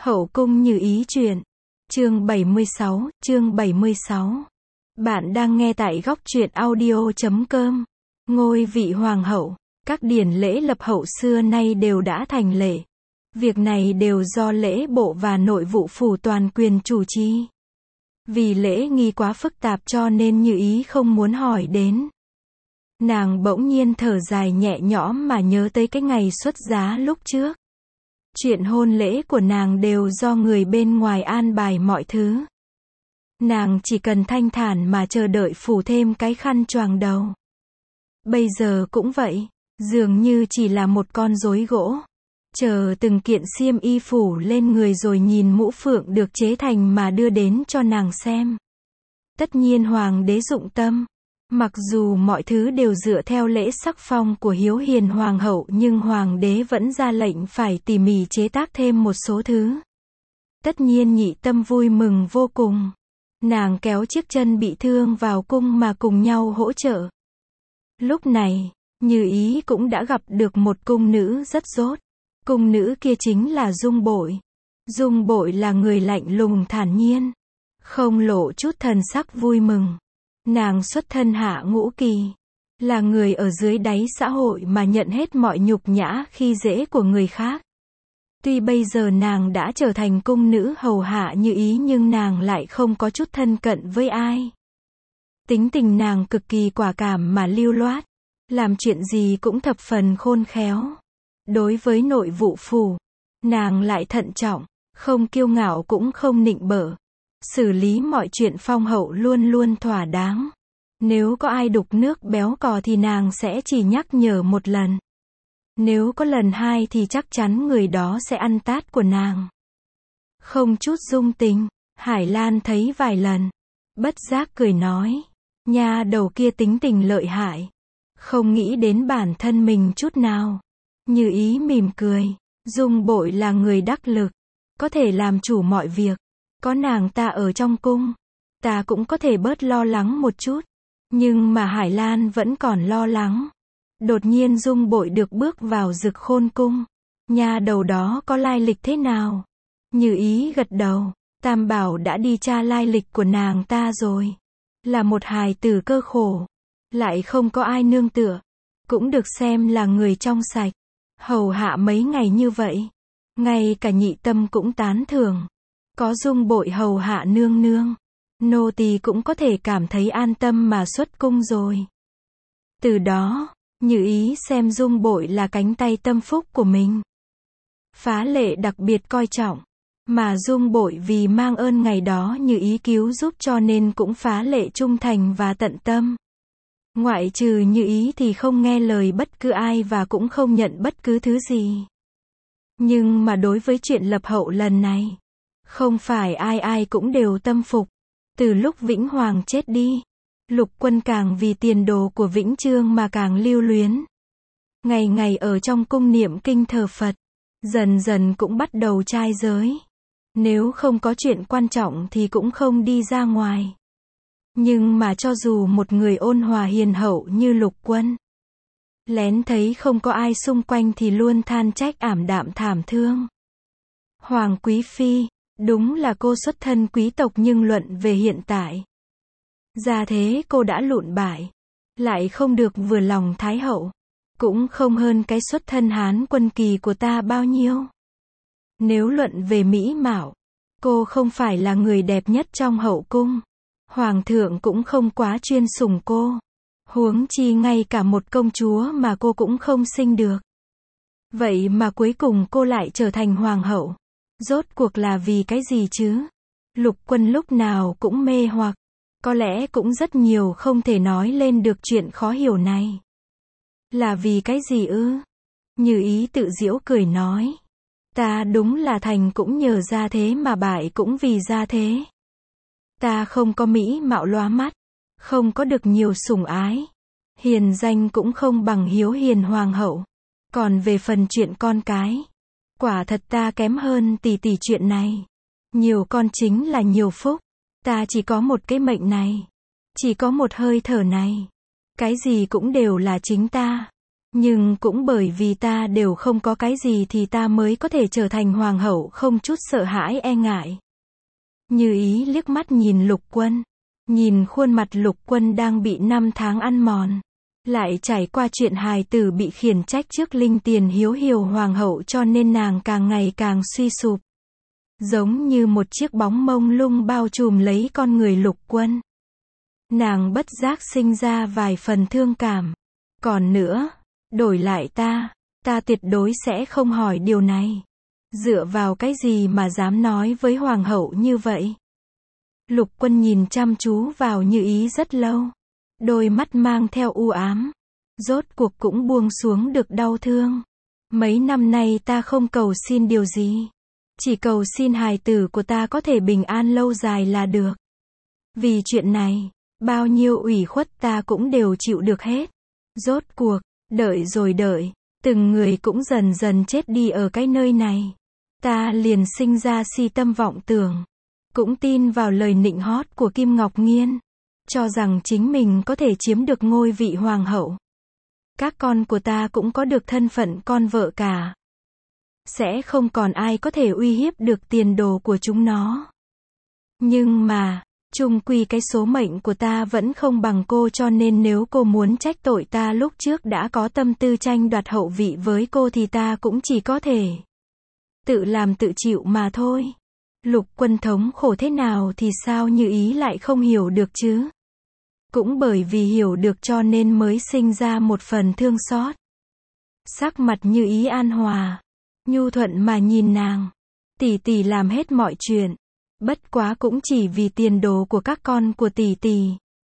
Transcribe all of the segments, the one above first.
Hậu cung Như Ý truyện. Chương 76. Bạn đang nghe tại góc truyện audio.com. Ngôi vị hoàng hậu. Các điển lễ lập hậu xưa nay đều đã thành lệ. Việc này đều do lễ bộ và nội vụ phủ toàn quyền chủ trì. Vì lễ nghi quá phức tạp cho nên Như Ý không muốn hỏi đến. Nàng bỗng nhiên thở dài nhẹ nhõm mà nhớ tới cái ngày xuất giá lúc trước. Chuyện hôn lễ của nàng đều do người bên ngoài an bài mọi thứ. Nàng chỉ cần thanh thản mà chờ đợi phủ thêm cái khăn choàng đầu. Bây giờ cũng vậy, dường như chỉ là một con rối gỗ. Chờ từng kiện xiêm y phủ lên người rồi nhìn mũ phượng được chế thành mà đưa đến cho nàng xem. Tất nhiên hoàng đế dụng tâm. Mặc dù mọi thứ đều dựa theo lễ sắc phong của hiếu hiền hoàng hậu nhưng hoàng đế vẫn ra lệnh phải tỉ mỉ chế tác thêm một số thứ. Tất nhiên Nhị Tâm vui mừng vô cùng. Nàng kéo chiếc chân bị thương vào cung mà cùng nhau hỗ trợ. Lúc này, Như Ý cũng đã gặp được một cung nữ rất dốt. Cung nữ kia chính là Dung Bội. Dung Bội là người lạnh lùng thản nhiên, không lộ chút thần sắc vui mừng. Nàng xuất thân hạ ngũ kỳ, là người ở dưới đáy xã hội mà nhận hết mọi nhục nhã khi dễ của người khác. Tuy bây giờ nàng đã trở thành cung nữ hầu hạ Như Ý nhưng nàng lại không có chút thân cận với ai. Tính tình nàng cực kỳ quả cảm mà lưu loát, làm chuyện gì cũng thập phần khôn khéo. Đối với nội vụ phủ, nàng lại thận trọng, không kiêu ngạo cũng không nịnh bợ. Xử lý mọi chuyện phong hậu luôn luôn thỏa đáng. Nếu có ai đục nước béo cò thì nàng sẽ chỉ nhắc nhở một lần. Nếu có lần hai thì chắc chắn người đó sẽ ăn tát của nàng. Không chút dung tình, Hải Lan thấy vài lần, bất giác cười nói, nha đầu kia tính tình lợi hại, không nghĩ đến bản thân mình chút nào. Như Ý mỉm cười, Dung Bội là người đắc lực, có thể làm chủ mọi việc. Có nàng ta ở trong cung, ta cũng có thể bớt lo lắng một chút. Nhưng mà Hải Lan vẫn còn lo lắng. Đột nhiên Dung Bội được bước vào Dực Khôn cung. Nha đầu đó có lai lịch thế nào? Như Ý gật đầu, Tam Bảo đã đi tra lai lịch của nàng ta rồi. Là một hài tử cơ khổ, lại không có ai nương tựa, cũng được xem là người trong sạch. Hầu hạ mấy ngày như vậy, ngay cả Nhị Tâm cũng tán thưởng. Có Dung Bội hầu hạ nương nương, nô tỳ cũng có thể cảm thấy an tâm mà xuất cung rồi. Từ đó, Như Ý xem Dung Bội là cánh tay tâm phúc của mình. Phá Lệ đặc biệt coi trọng, mà Dung Bội vì mang ơn ngày đó Như Ý cứu giúp cho nên cũng phá lệ trung thành và tận tâm. Ngoại trừ Như Ý thì không nghe lời bất cứ ai và cũng không nhận bất cứ thứ gì. Nhưng mà đối với chuyện lập hậu lần này, không phải ai ai cũng đều tâm phục. Từ lúc Vĩnh Hoàng chết đi, Lục Quân càng vì tiền đồ của Vĩnh Chương mà càng lưu luyến. Ngày ngày ở trong cung niệm kinh thờ Phật, dần dần cũng bắt đầu trai giới. Nếu không có chuyện quan trọng thì cũng không đi ra ngoài. Nhưng mà cho dù một người ôn hòa hiền hậu như Lục Quân, lén thấy không có ai xung quanh thì luôn than trách ảm đạm thảm thương. Hoàng Quý Phi, đúng là cô xuất thân quý tộc nhưng luận về hiện tại, gia thế cô đã lụn bại, lại không được vừa lòng Thái hậu, cũng không hơn cái xuất thân Hán quân kỳ của ta bao nhiêu. Nếu luận về mỹ mạo, cô không phải là người đẹp nhất trong hậu cung. Hoàng thượng cũng không quá chuyên sủng cô. Huống chi ngay cả một công chúa mà cô cũng không sinh được. Vậy mà cuối cùng cô lại trở thành hoàng hậu. Rốt cuộc là vì cái gì chứ? Lục Quân lúc nào cũng mê hoặc. Có lẽ cũng rất nhiều không thể nói lên được chuyện khó hiểu này. Là vì cái gì ư? Như Ý tự giễu cười nói. Ta đúng là thành cũng nhờ gia thế mà bại cũng vì gia thế. Ta không có mỹ mạo lóa mắt, không có được nhiều sủng ái, hiền danh cũng không bằng hiếu hiền hoàng hậu. Còn về phần chuyện con cái, quả thật ta kém hơn tỷ tỷ chuyện này. Nhiều con chính là nhiều phúc. Ta chỉ có một cái mệnh này, chỉ có một hơi thở này. Cái gì cũng đều là chính ta. Nhưng cũng bởi vì ta đều không có cái gì thì ta mới có thể trở thành hoàng hậu không chút sợ hãi e ngại. Như Ý liếc mắt nhìn Lục Quân. Nhìn khuôn mặt Lục Quân đang bị 5 tháng ăn mòn. Lại trải qua chuyện hài tử bị khiển trách trước linh tiền hiếu hiểu hoàng hậu cho nên nàng càng ngày càng suy sụp. Giống như một chiếc bóng mông lung bao trùm lấy con người Lục Quân. Nàng bất giác sinh ra vài phần thương cảm. Còn nữa, đổi lại ta tuyệt đối sẽ không hỏi điều này. Dựa vào cái gì mà dám nói với hoàng hậu như vậy? Lục Quân nhìn chăm chú vào Như Ý rất lâu. Đôi mắt mang theo u ám. Rốt cuộc cũng buông xuống được đau thương. Mấy năm nay ta không cầu xin điều gì. Chỉ cầu xin hài tử của ta có thể bình an lâu dài là được. Vì chuyện này, bao nhiêu ủy khuất ta cũng đều chịu được hết. Rốt cuộc, đợi rồi đợi, từng người cũng dần dần chết đi ở cái nơi này. Ta liền sinh ra si tâm vọng tưởng. Cũng tin vào lời nịnh hót của Kim Ngọc Nghiên. Cho rằng chính mình có thể chiếm được ngôi vị hoàng hậu. Các con của ta cũng có được thân phận con vợ cả. Sẽ không còn ai có thể uy hiếp được tiền đồ của chúng nó. Nhưng mà, chung quy cái số mệnh của ta vẫn không bằng cô cho nên nếu cô muốn trách tội ta lúc trước đã có tâm tư tranh đoạt hậu vị với cô thì ta cũng chỉ có thể tự làm tự chịu mà thôi. Lục Quân thống khổ thế nào thì sao Như Ý lại không hiểu được chứ? Cũng bởi vì hiểu được cho nên mới sinh ra một phần thương xót. Sắc mặt Như Ý an hòa, nhu thuận mà nhìn nàng. Tỷ tỷ làm hết mọi chuyện. Bất quá cũng chỉ vì tiền đồ của các con của tỷ tỷ.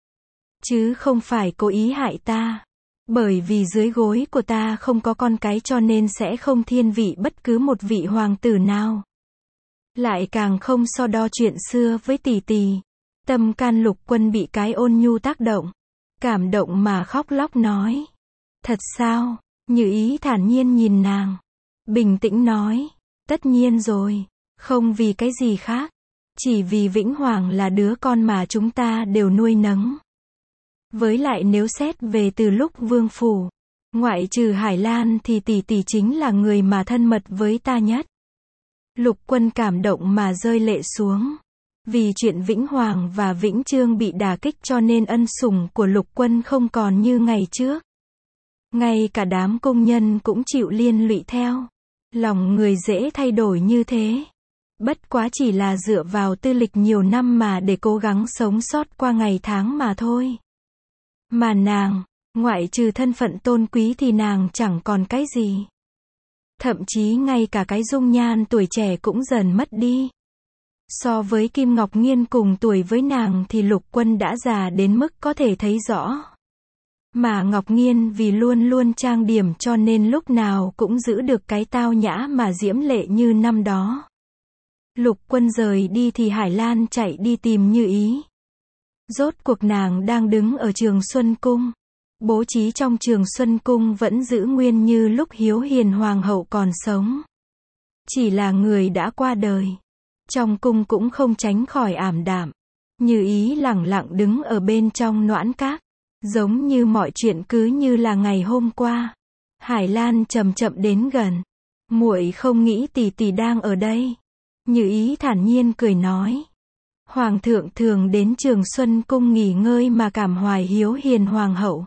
Chứ không phải cố ý hại ta. Bởi vì dưới gối của ta không có con cái cho nên sẽ không thiên vị bất cứ một vị hoàng tử nào. Lại càng không so đo chuyện xưa với tỷ tỷ. Tâm can Lục Quân bị cái ôn nhu tác động. Cảm động mà khóc lóc nói. Thật sao? Như Ý thản nhiên nhìn nàng. Bình tĩnh nói. Tất nhiên rồi. Không vì cái gì khác. Chỉ vì Vĩnh Hoàng là đứa con mà chúng ta đều nuôi nấng. Với lại nếu xét về từ lúc vương phủ, ngoại trừ Hải Lan thì tỷ tỷ chính là người mà thân mật với ta nhất. Lục Quân cảm động mà rơi lệ xuống. Vì chuyện Vĩnh Hoàng và Vĩnh Trương bị đả kích cho nên ân sủng của Lục Quân không còn như ngày trước. Ngay cả đám công nhân cũng chịu liên lụy theo. Lòng người dễ thay đổi như thế. Bất quá chỉ là dựa vào tư lịch nhiều năm mà để cố gắng sống sót qua ngày tháng mà thôi. Mà nàng, ngoại trừ thân phận tôn quý thì nàng chẳng còn cái gì. Thậm chí ngay cả cái dung nhan tuổi trẻ cũng dần mất đi. So với Kim Ngọc Nghiên cùng tuổi với nàng thì Lục Quân đã già đến mức có thể thấy rõ. Mà Ngọc Nghiên vì luôn luôn trang điểm cho nên lúc nào cũng giữ được cái tao nhã mà diễm lệ như năm đó. Lục Quân rời đi thì Hải Lan chạy đi tìm Như Ý. Rốt cuộc nàng đang đứng ở Trường Xuân Cung. Bố trí trong Trường Xuân Cung vẫn giữ nguyên như lúc Hiếu Hiền Hoàng hậu còn sống. Chỉ là người đã qua đời. Trong cung cũng không tránh khỏi ảm đạm. Như Ý lẳng lặng đứng ở bên trong noãn các. Giống như mọi chuyện cứ như là ngày hôm qua. Hải Lan chậm chậm đến gần. Muội không nghĩ tỷ tỷ đang ở đây. Như Ý thản nhiên cười nói. Hoàng thượng thường đến Trường Xuân Cung nghỉ ngơi mà cảm hoài Hiếu Hiền Hoàng hậu.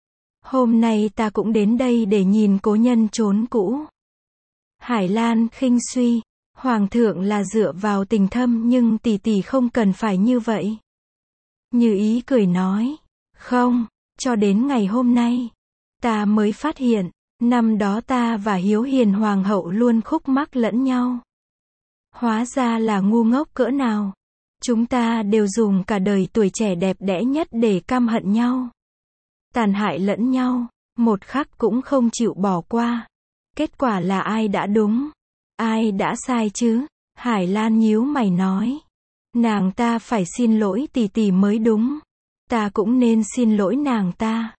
Hôm nay ta cũng đến đây để nhìn cố nhân chốn cũ. Hải Lan khinh suy. Hoàng thượng là dựa vào tình thâm nhưng tỷ tỷ không cần phải như vậy. Như Ý cười nói. Không, cho đến ngày hôm nay. Ta mới phát hiện, năm đó ta và Hiếu Hiền Hoàng hậu luôn khúc mắc lẫn nhau. Hóa ra là ngu ngốc cỡ nào. Chúng ta đều dùng cả đời tuổi trẻ đẹp đẽ nhất để căm hận nhau. Tàn hại lẫn nhau, một khắc cũng không chịu bỏ qua. Kết quả là ai đã đúng, ai đã sai chứ? Hải Lan nhíu mày nói. Nàng ta phải xin lỗi tỷ tỷ mới đúng. Ta cũng nên xin lỗi nàng ta.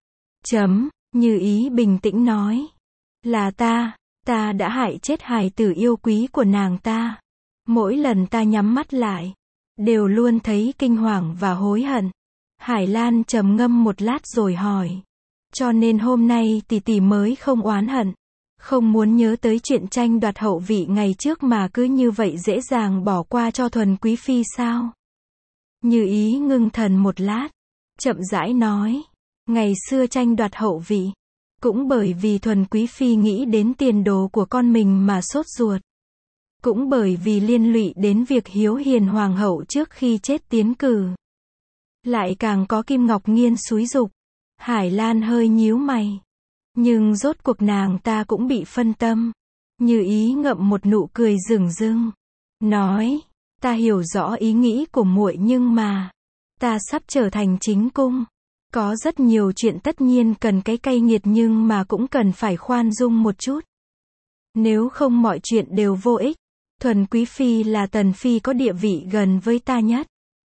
Như Ý bình tĩnh nói. Là ta đã hại chết hài tử yêu quý của nàng ta. Mỗi lần ta nhắm mắt lại, đều luôn thấy kinh hoàng và hối hận. Hải Lan trầm ngâm một lát rồi hỏi. Cho nên hôm nay tỷ tỷ mới không oán hận, không muốn nhớ tới chuyện tranh đoạt hậu vị ngày trước mà cứ như vậy dễ dàng bỏ qua cho Thuần Quý Phi sao? Như Ý ngưng thần một lát, chậm rãi nói, ngày xưa tranh đoạt hậu vị, cũng bởi vì Thuần Quý Phi nghĩ đến tiền đồ của con mình mà sốt ruột. Cũng bởi vì liên lụy đến việc Hiếu Hiền Hoàng hậu trước khi chết tiến cử. Lại càng có Kim Ngọc Nghiên xúi giục. Hải Lan hơi nhíu mày. Nhưng rốt cuộc nàng ta cũng bị phân tâm. Như Ý ngậm một nụ cười rừng rưng. Nói, ta hiểu rõ ý nghĩ của muội nhưng mà, ta sắp trở thành chính cung. Có rất nhiều chuyện tất nhiên cần cái cay nghiệt nhưng mà cũng cần phải khoan dung một chút. Nếu không mọi chuyện đều vô ích. Thuần Quý Phi là Tần Phi có địa vị gần với ta nhất.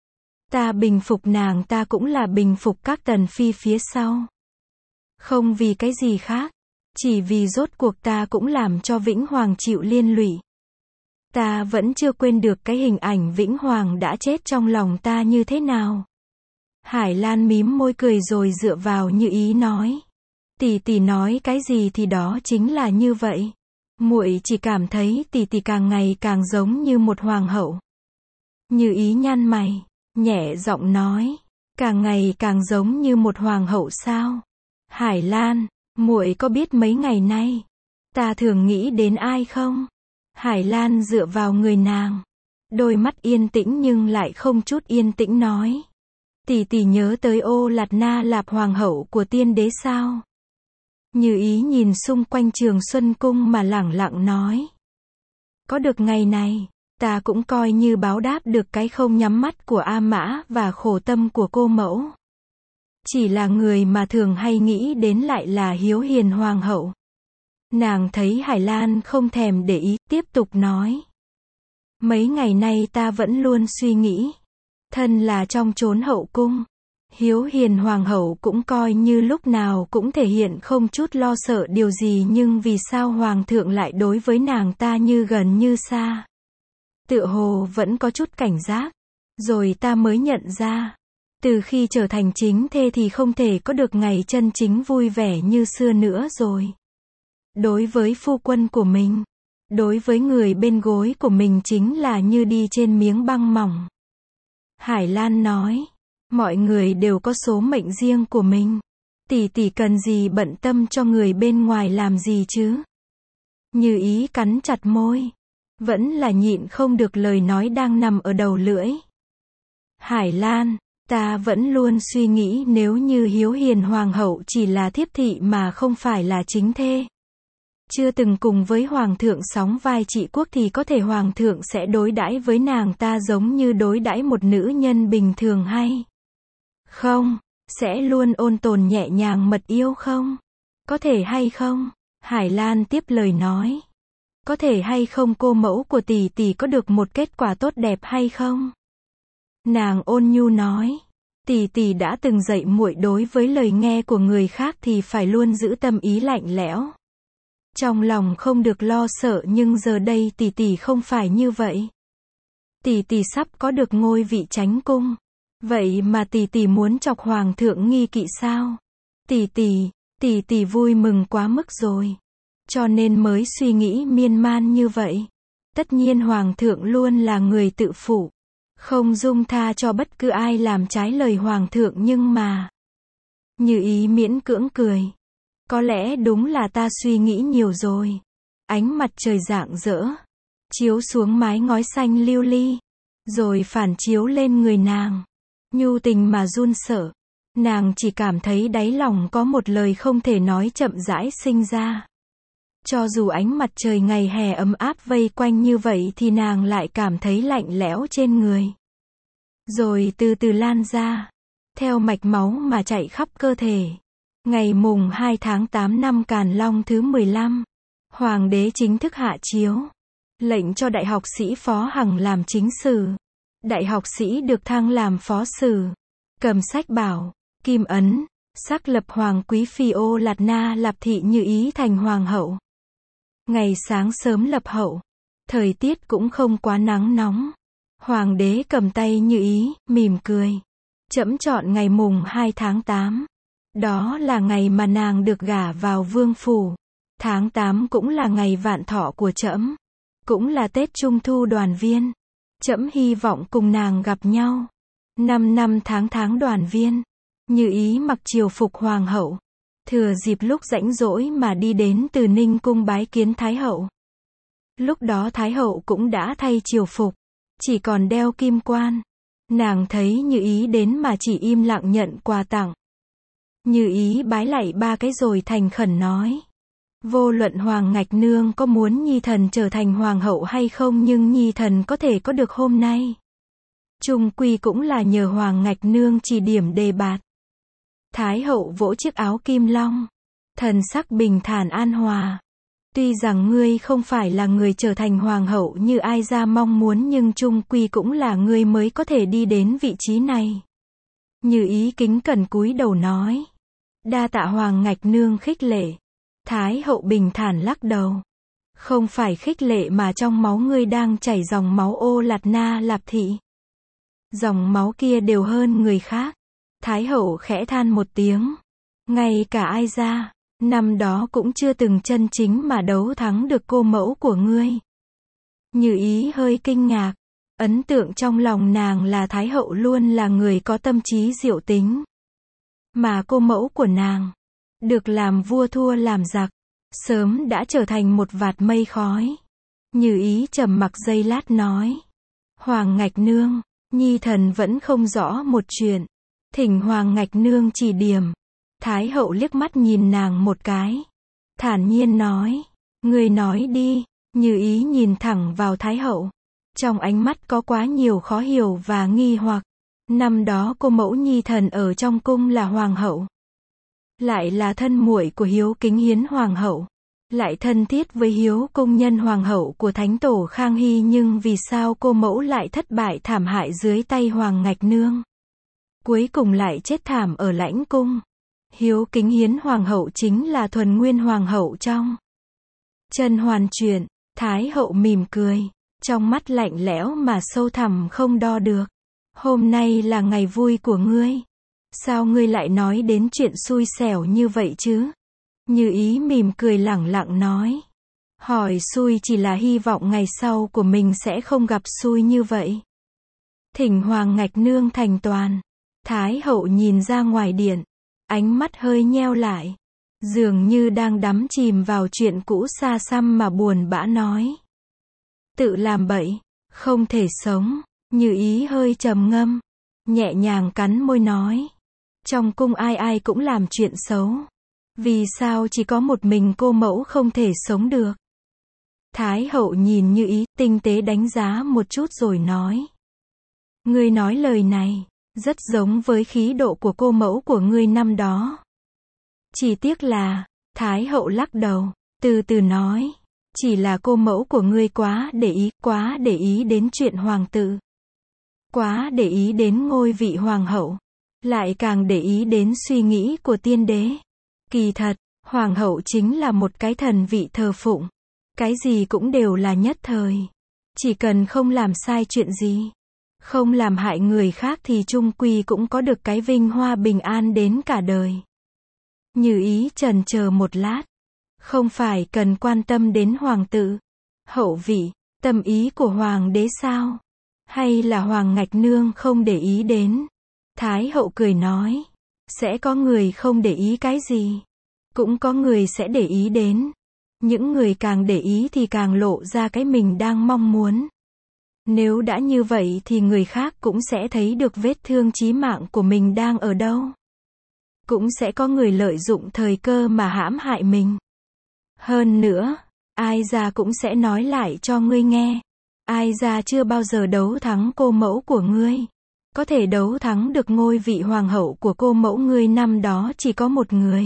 Ta bình phục nàng ta cũng là bình phục các Tần Phi phía sau. Không vì cái gì khác. Chỉ vì rốt cuộc ta cũng làm cho Vĩnh Hoàng chịu liên lụy. Ta vẫn chưa quên được cái hình ảnh Vĩnh Hoàng đã chết trong lòng ta như thế nào. Hải Lan mím môi cười rồi dựa vào Như Ý nói. Tỷ tỷ nói cái gì thì đó chính là như vậy. Muội chỉ cảm thấy tỷ tỷ càng ngày càng giống như một hoàng hậu. Như Ý nhăn mày, nhẹ giọng nói, càng ngày càng giống như một hoàng hậu sao? Hải Lan, muội có biết mấy ngày nay, ta thường nghĩ đến ai không? Hải Lan dựa vào người nàng, đôi mắt yên tĩnh nhưng lại không chút yên tĩnh nói. Tỷ tỷ nhớ tới Ô Lạt Na Lạp hoàng hậu của tiên đế sao? Như Ý nhìn xung quanh Trường Xuân Cung mà lẳng lặng nói. Có được ngày này, ta cũng coi như báo đáp được cái không nhắm mắt của A Mã và khổ tâm của cô mẫu. Chỉ là người mà thường hay nghĩ đến lại là Hiếu Hiền Hoàng hậu. Nàng thấy Hải Lan không thèm để ý, tiếp tục nói. Mấy ngày nay ta vẫn luôn suy nghĩ. Thân là trong chốn hậu cung. Hiếu Hiền Hoàng hậu cũng coi như lúc nào cũng thể hiện không chút lo sợ điều gì nhưng vì sao Hoàng thượng lại đối với nàng ta như gần như xa. Tựa hồ vẫn có chút cảnh giác. Rồi ta mới nhận ra. Từ khi trở thành chính thê thì không thể có được ngày chân chính vui vẻ như xưa nữa rồi. Đối với phu quân của mình. Đối với người bên gối của mình chính là như đi trên miếng băng mỏng. Hải Lan nói. Mọi người đều có số mệnh riêng của mình. Tỷ tỷ cần gì bận tâm cho người bên ngoài làm gì chứ? Như Ý cắn chặt môi. Vẫn là nhịn không được lời nói đang nằm ở đầu lưỡi. Hải Lan, ta vẫn luôn suy nghĩ nếu như Hiếu Hiền Hoàng hậu chỉ là thiếp thị mà không phải là chính thê. Chưa từng cùng với Hoàng thượng sóng vai trị quốc thì có thể Hoàng thượng sẽ đối đãi với nàng ta giống như đối đãi một nữ nhân bình thường hay? Không, sẽ luôn ôn tồn nhẹ nhàng mật yêu không? Có thể hay không? Hải Lan tiếp lời nói. Có thể hay không cô mẫu của tỷ tỷ có được một kết quả tốt đẹp hay không? Nàng ôn nhu nói. Tỷ tỷ đã từng dạy muội đối với lời nghe của người khác thì phải luôn giữ tâm ý lạnh lẽo. Trong lòng không được lo sợ nhưng giờ đây tỷ tỷ không phải như vậy. Tỷ tỷ sắp có được ngôi vị chánh cung. Vậy mà tỷ tỷ muốn chọc Hoàng thượng nghi kỵ sao? Tỷ tỷ vui mừng quá mức rồi. Cho nên mới suy nghĩ miên man như vậy. Tất nhiên Hoàng thượng luôn là người tự phụ. Không dung tha cho bất cứ ai làm trái lời Hoàng thượng nhưng mà. Như Ý miễn cưỡng cười. Có lẽ đúng là ta suy nghĩ nhiều rồi. Ánh mặt trời rạng rỡ. Chiếu xuống mái ngói xanh lưu ly. Rồi phản chiếu lên người nàng. Nhu tình mà run sợ. Nàng chỉ cảm thấy đáy lòng có một lời không thể nói chậm rãi sinh ra. Cho dù ánh mặt trời ngày hè ấm áp vây quanh như vậy thì nàng lại cảm thấy lạnh lẽo trên người. Rồi từ từ lan ra. Theo mạch máu mà chạy khắp cơ thể. Ngày mùng 2 tháng 8 năm Càn Long thứ 15. Hoàng đế chính thức hạ chiếu. Lệnh cho đại học sĩ Phó Hằng làm chính sử. Đại học sĩ được thăng làm phó sử. Cầm sách bảo, kim ấn, xác lập Hoàng quý phi Ô Lạt Na Lạp thị Như Ý thành hoàng hậu. Ngày sáng sớm lập hậu. Thời tiết cũng không quá nắng nóng. Hoàng đế cầm tay Như Ý, mỉm cười. Trẫm chọn ngày mùng 2 tháng 8. Đó là ngày mà nàng được gả vào vương phủ. Tháng 8 cũng là ngày vạn thọ của trẫm, cũng là Tết Trung thu đoàn viên. Trẫm hy vọng cùng nàng gặp nhau. 5 năm tháng đoàn viên. Như Ý mặc triều phục hoàng hậu, thừa dịp lúc rảnh rỗi mà đi đến Từ Ninh cung bái kiến Thái hậu. Lúc đó Thái hậu cũng đã thay triều phục, chỉ còn đeo kim quan. Nàng thấy Như Ý đến mà chỉ im lặng nhận quà tặng. Như Ý bái lạy 3 cái rồi thành khẩn nói: vô luận Hoàng Ngạch Nương có muốn Nhi thần trở thành hoàng hậu hay không, nhưng Nhi thần có thể có được hôm nay, chung quy cũng là nhờ Hoàng Ngạch Nương chỉ điểm đề bạt. Thái hậu vỗ chiếc áo kim long, thần sắc bình thản an hòa. Tuy rằng ngươi không phải là người trở thành hoàng hậu như ai ra mong muốn, nhưng chung quy cũng là ngươi mới có thể đi đến vị trí này. Như Ý kính cẩn cúi đầu nói: đa tạ Hoàng Ngạch Nương khích lệ. Thái hậu bình thản lắc đầu: không phải khích lệ mà trong máu ngươi đang chảy dòng máu Ô Lạt Na Lạp Thị. Dòng máu kia đều hơn người khác. Thái hậu khẽ than một tiếng: ngay cả ai ra, năm đó cũng chưa từng chân chính mà đấu thắng được cô mẫu của ngươi. Như Ý hơi kinh ngạc. Ấn tượng trong lòng nàng là Thái hậu luôn là người có tâm trí diệu tính. Mà cô mẫu của nàng, được làm vua thua làm giặc, sớm đã trở thành một vạt mây khói. Như Ý trầm mặc giây lát nói: Hoàng Ngạch Nương, Nhi thần vẫn không rõ một chuyện, thỉnh Hoàng Ngạch Nương chỉ điểm. Thái hậu liếc mắt nhìn nàng một cái, thản nhiên nói: ngươi nói đi. Như Ý nhìn thẳng vào Thái hậu, trong ánh mắt có quá nhiều khó hiểu và nghi hoặc. Năm đó cô mẫu Nhi thần ở trong cung là hoàng hậu, lại là thân muội của Hiếu Kính Hiến hoàng hậu, lại thân thiết với Hiếu công nhân hoàng hậu của Thánh tổ Khang Hy, nhưng vì sao cô mẫu lại thất bại thảm hại dưới tay Hoàng Ngạch Nương, cuối cùng lại chết thảm ở lãnh cung. Hiếu Kính Hiến hoàng hậu chính là thuần nguyên hoàng hậu trong Chân Hoàn truyện. Thái hậu mỉm cười, trong mắt lạnh lẽo mà sâu thẳm không đo được. Hôm nay là ngày vui của ngươi, sao ngươi lại nói đến chuyện xui xẻo như vậy chứ? Như Ý mỉm cười lẳng lặng nói: hỏi xui chỉ là hy vọng ngày sau của mình sẽ không gặp xui như vậy. Thỉnh Hoàng Ngạch Nương thành toàn. Thái hậu nhìn ra ngoài điện, ánh mắt hơi nheo lại, dường như đang đắm chìm vào chuyện cũ xa xăm mà buồn bã nói: tự làm bậy, không thể sống. Như Ý hơi trầm ngâm, nhẹ nhàng cắn môi nói: trong cung ai ai cũng làm chuyện xấu, vì sao chỉ có một mình cô mẫu không thể sống được? Thái hậu nhìn Như Ý, tinh tế đánh giá một chút rồi nói: ngươi nói lời này, rất giống với khí độ của cô mẫu của ngươi năm đó. Chỉ tiếc là, Thái hậu lắc đầu, từ từ nói: chỉ là cô mẫu của ngươi quá để ý đến chuyện hoàng tử, quá để ý đến ngôi vị hoàng hậu, lại càng để ý đến suy nghĩ của tiên đế. Kỳ thật, hoàng hậu chính là một cái thần vị thờ phụng, cái gì cũng đều là nhất thời. Chỉ cần không làm sai chuyện gì, không làm hại người khác thì chung quy cũng có được cái vinh hoa bình an đến cả đời. Như Ý chần chờ một lát, không phải cần quan tâm đến hoàng tử, hậu vị, tâm ý của hoàng đế sao? Hay là Hoàng Ngạch Nương không để ý đến? Thái hậu cười nói: sẽ có người không để ý cái gì, cũng có người sẽ để ý đến. Những người càng để ý thì càng lộ ra cái mình đang mong muốn. Nếu đã như vậy thì người khác cũng sẽ thấy được vết thương chí mạng của mình đang ở đâu. Cũng sẽ có người lợi dụng thời cơ mà hãm hại mình. Hơn nữa, ai ra cũng sẽ nói lại cho ngươi nghe. Ai ra chưa bao giờ đấu thắng cô mẫu của ngươi. Có thể đấu thắng được ngôi vị hoàng hậu của cô mẫu ngươi năm đó chỉ có một người.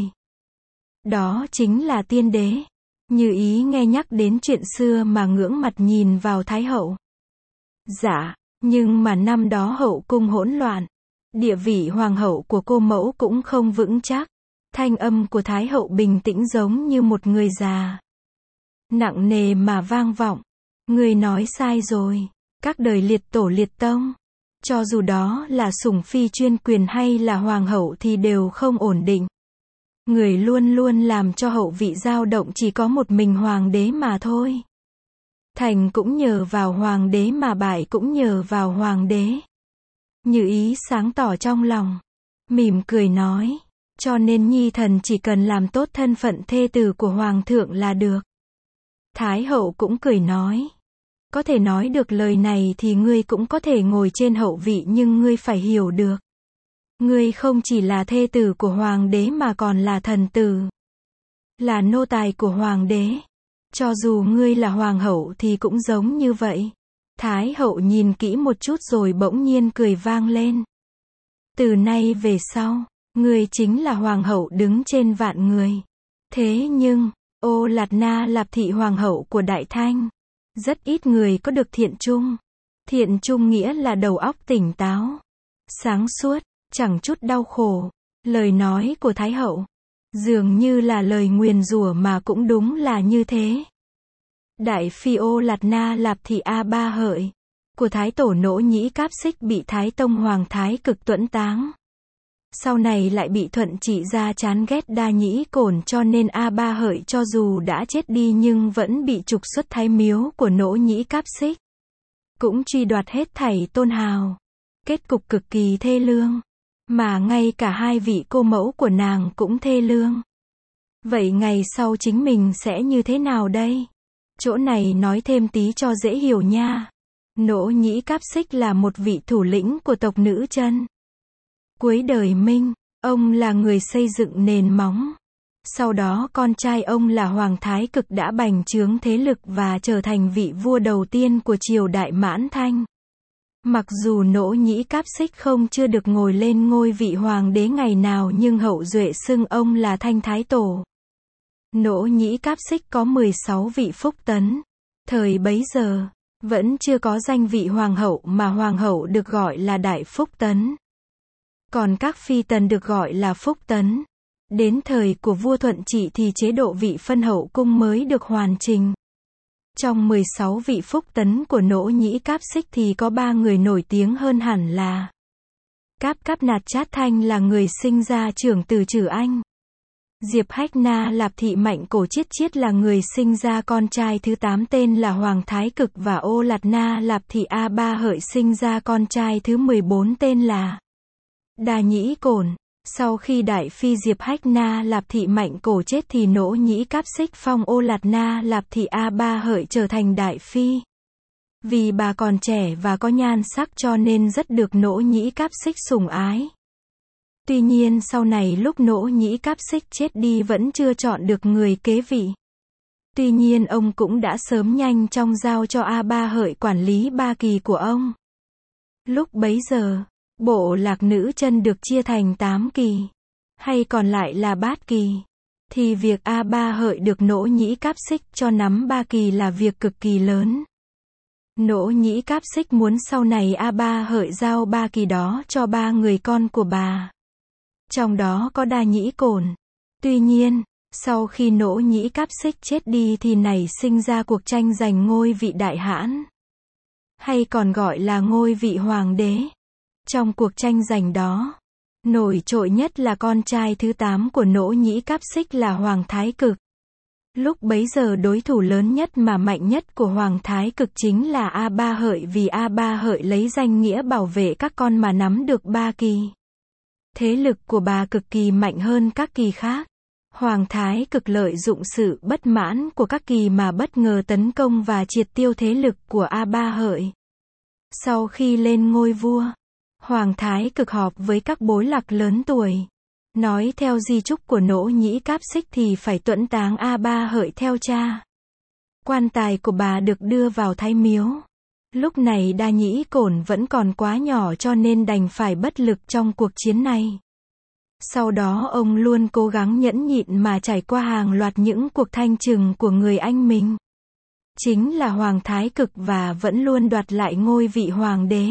Đó chính là tiên đế. Như Ý nghe nhắc đến chuyện xưa mà ngưỡng mặt nhìn vào Thái hậu. Dạ, nhưng mà năm đó hậu cung hỗn loạn, địa vị hoàng hậu của cô mẫu cũng không vững chắc. Thanh âm của Thái hậu bình tĩnh giống như một người già, nặng nề mà vang vọng. Người nói sai rồi. Các đời liệt tổ liệt tông, cho dù đó là sủng phi chuyên quyền hay là hoàng hậu thì đều không ổn định. Người luôn luôn làm cho hậu vị dao động chỉ có một mình hoàng đế mà thôi. Thành cũng nhờ vào hoàng đế mà bại cũng nhờ vào hoàng đế. Như Ý sáng tỏ trong lòng, mỉm cười nói, cho nên nhi thần chỉ cần làm tốt thân phận thê tử của hoàng thượng là được. Thái hậu cũng cười nói, có thể nói được lời này thì ngươi cũng có thể ngồi trên hậu vị, nhưng ngươi phải hiểu được. Ngươi không chỉ là thê tử của hoàng đế mà còn là thần tử, là nô tài của hoàng đế. Cho dù ngươi là hoàng hậu thì cũng giống như vậy. Thái hậu nhìn kỹ một chút rồi bỗng nhiên cười vang lên. Từ nay về sau, ngươi chính là hoàng hậu đứng trên vạn người. Thế nhưng, Ô Lạt Na Lạp thị hoàng hậu của Đại Thanh, rất ít người có được thiện trung. Thiện trung nghĩa là đầu óc tỉnh táo, sáng suốt, chẳng chút đau khổ. Lời nói của Thái hậu dường như là lời nguyền rủa mà cũng đúng là như thế. Đại phi Ô Lạt Na Lạp thị A Ba Hợi của Thái tổ Nỗ Nhĩ Cáp Xích bị Thái tông Hoàng Thái Cực tuẫn táng. Sau này lại bị Thuận Trị gia chán ghét Đa Nhĩ Cổn, cho nên A Ba Hợi cho dù đã chết đi nhưng vẫn bị trục xuất Thái miếu của Nỗ Nhĩ Cáp Xích. Cũng truy đoạt hết thảy tôn hào. Kết cục cực kỳ thê lương. Mà ngay cả hai vị cô mẫu của nàng cũng thê lương. Vậy ngày sau chính mình sẽ như thế nào đây? Chỗ này nói thêm tí cho dễ hiểu nha. Nỗ Nhĩ Cáp Xích là một vị thủ lĩnh của tộc Nữ Chân. Cuối đời Minh, ông là người xây dựng nền móng. Sau đó con trai ông là Hoàng Thái Cực đã bành trướng thế lực và trở thành vị vua đầu tiên của triều đại Mãn Thanh. Mặc dù Nỗ Nhĩ Cáp Xích chưa được ngồi lên ngôi vị hoàng đế ngày nào, nhưng hậu duệ xưng ông là Thanh Thái Tổ. Nỗ Nhĩ Cáp Xích có 16 vị phúc tấn. Thời bấy giờ, vẫn chưa có danh vị hoàng hậu mà hoàng hậu được gọi là Đại Phúc Tấn. Còn các phi tần được gọi là Phúc Tấn. Đến thời của vua Thuận Trị thì chế độ vị phân hậu cung mới được hoàn chỉnh. Trong 16 vị phúc tấn của Nỗ Nhĩ Cáp Xích thì có 3 người nổi tiếng hơn hẳn là Cáp Cáp Nạt Chát Thanh là người sinh ra trưởng tử Trử Anh. Diệp Hách Na Lạp thị Mạnh Cổ Chiết Chiết là người sinh ra con trai thứ 8 tên là Hoàng Thái Cực, và Ô Lạt Na Lạp thị A Ba Hợi sinh ra con trai thứ 14 tên là Đa Nhĩ Cổn. Sau khi Đại phi Diệp Hách Na Lạp thị Mạnh Cổ chết thì Nỗ Nhĩ Cáp Xích phong Ô Lạt Na Lạp thị A Ba Hợi trở thành Đại phi. Vì bà còn trẻ và có nhan sắc cho nên rất được Nỗ Nhĩ Cáp Xích sủng ái. Tuy nhiên sau này lúc Nỗ Nhĩ Cáp Xích chết đi vẫn chưa chọn được người kế vị. Tuy nhiên ông cũng đã sớm nhanh chóng giao cho A Ba Hợi quản lý 3 kỳ của ông. Lúc bấy giờ, bộ lạc Nữ Chân được chia thành 8 kỳ, hay còn lại là Bát kỳ. Thì việc A Ba Hợi được Nỗ Nhĩ Cáp Xích cho nắm 3 kỳ là việc cực kỳ lớn. Nỗ Nhĩ Cáp Xích muốn sau này A Ba Hợi giao 3 kỳ đó cho 3 người con của bà. Trong đó có Đa Nhĩ Cổn. Tuy nhiên, sau khi Nỗ Nhĩ Cáp Xích chết đi thì nảy sinh ra cuộc tranh giành ngôi vị Đại Hãn, hay còn gọi là ngôi vị hoàng đế. Trong cuộc tranh giành đó, nổi trội nhất là con trai thứ 8 của Nỗ Nhĩ Cáp Xích là Hoàng Thái Cực. Lúc bấy giờ đối thủ lớn nhất mà mạnh nhất của Hoàng Thái Cực chính là A Ba Hợi, vì A Ba Hợi lấy danh nghĩa bảo vệ các con mà nắm được 3 kỳ. Thế lực của bà cực kỳ mạnh hơn các kỳ khác. Hoàng Thái Cực lợi dụng sự bất mãn của các kỳ mà bất ngờ tấn công và triệt tiêu thế lực của A Ba Hợi. Sau khi lên ngôi vua, Hoàng Thái Cực họp với các bối lạc lớn tuổi. Nói theo di chúc của Nỗ Nhĩ Cáp Xích thì phải tuẫn táng A Ba Hợi theo cha. Quan tài của bà được đưa vào Thái miếu. Lúc này Đa Nhĩ Cổn vẫn còn quá nhỏ cho nên đành phải bất lực trong cuộc chiến này. Sau đó ông luôn cố gắng nhẫn nhịn mà trải qua hàng loạt những cuộc thanh trừng của người anh mình, chính là Hoàng Thái Cực, và vẫn luôn đoạt lại ngôi vị hoàng đế.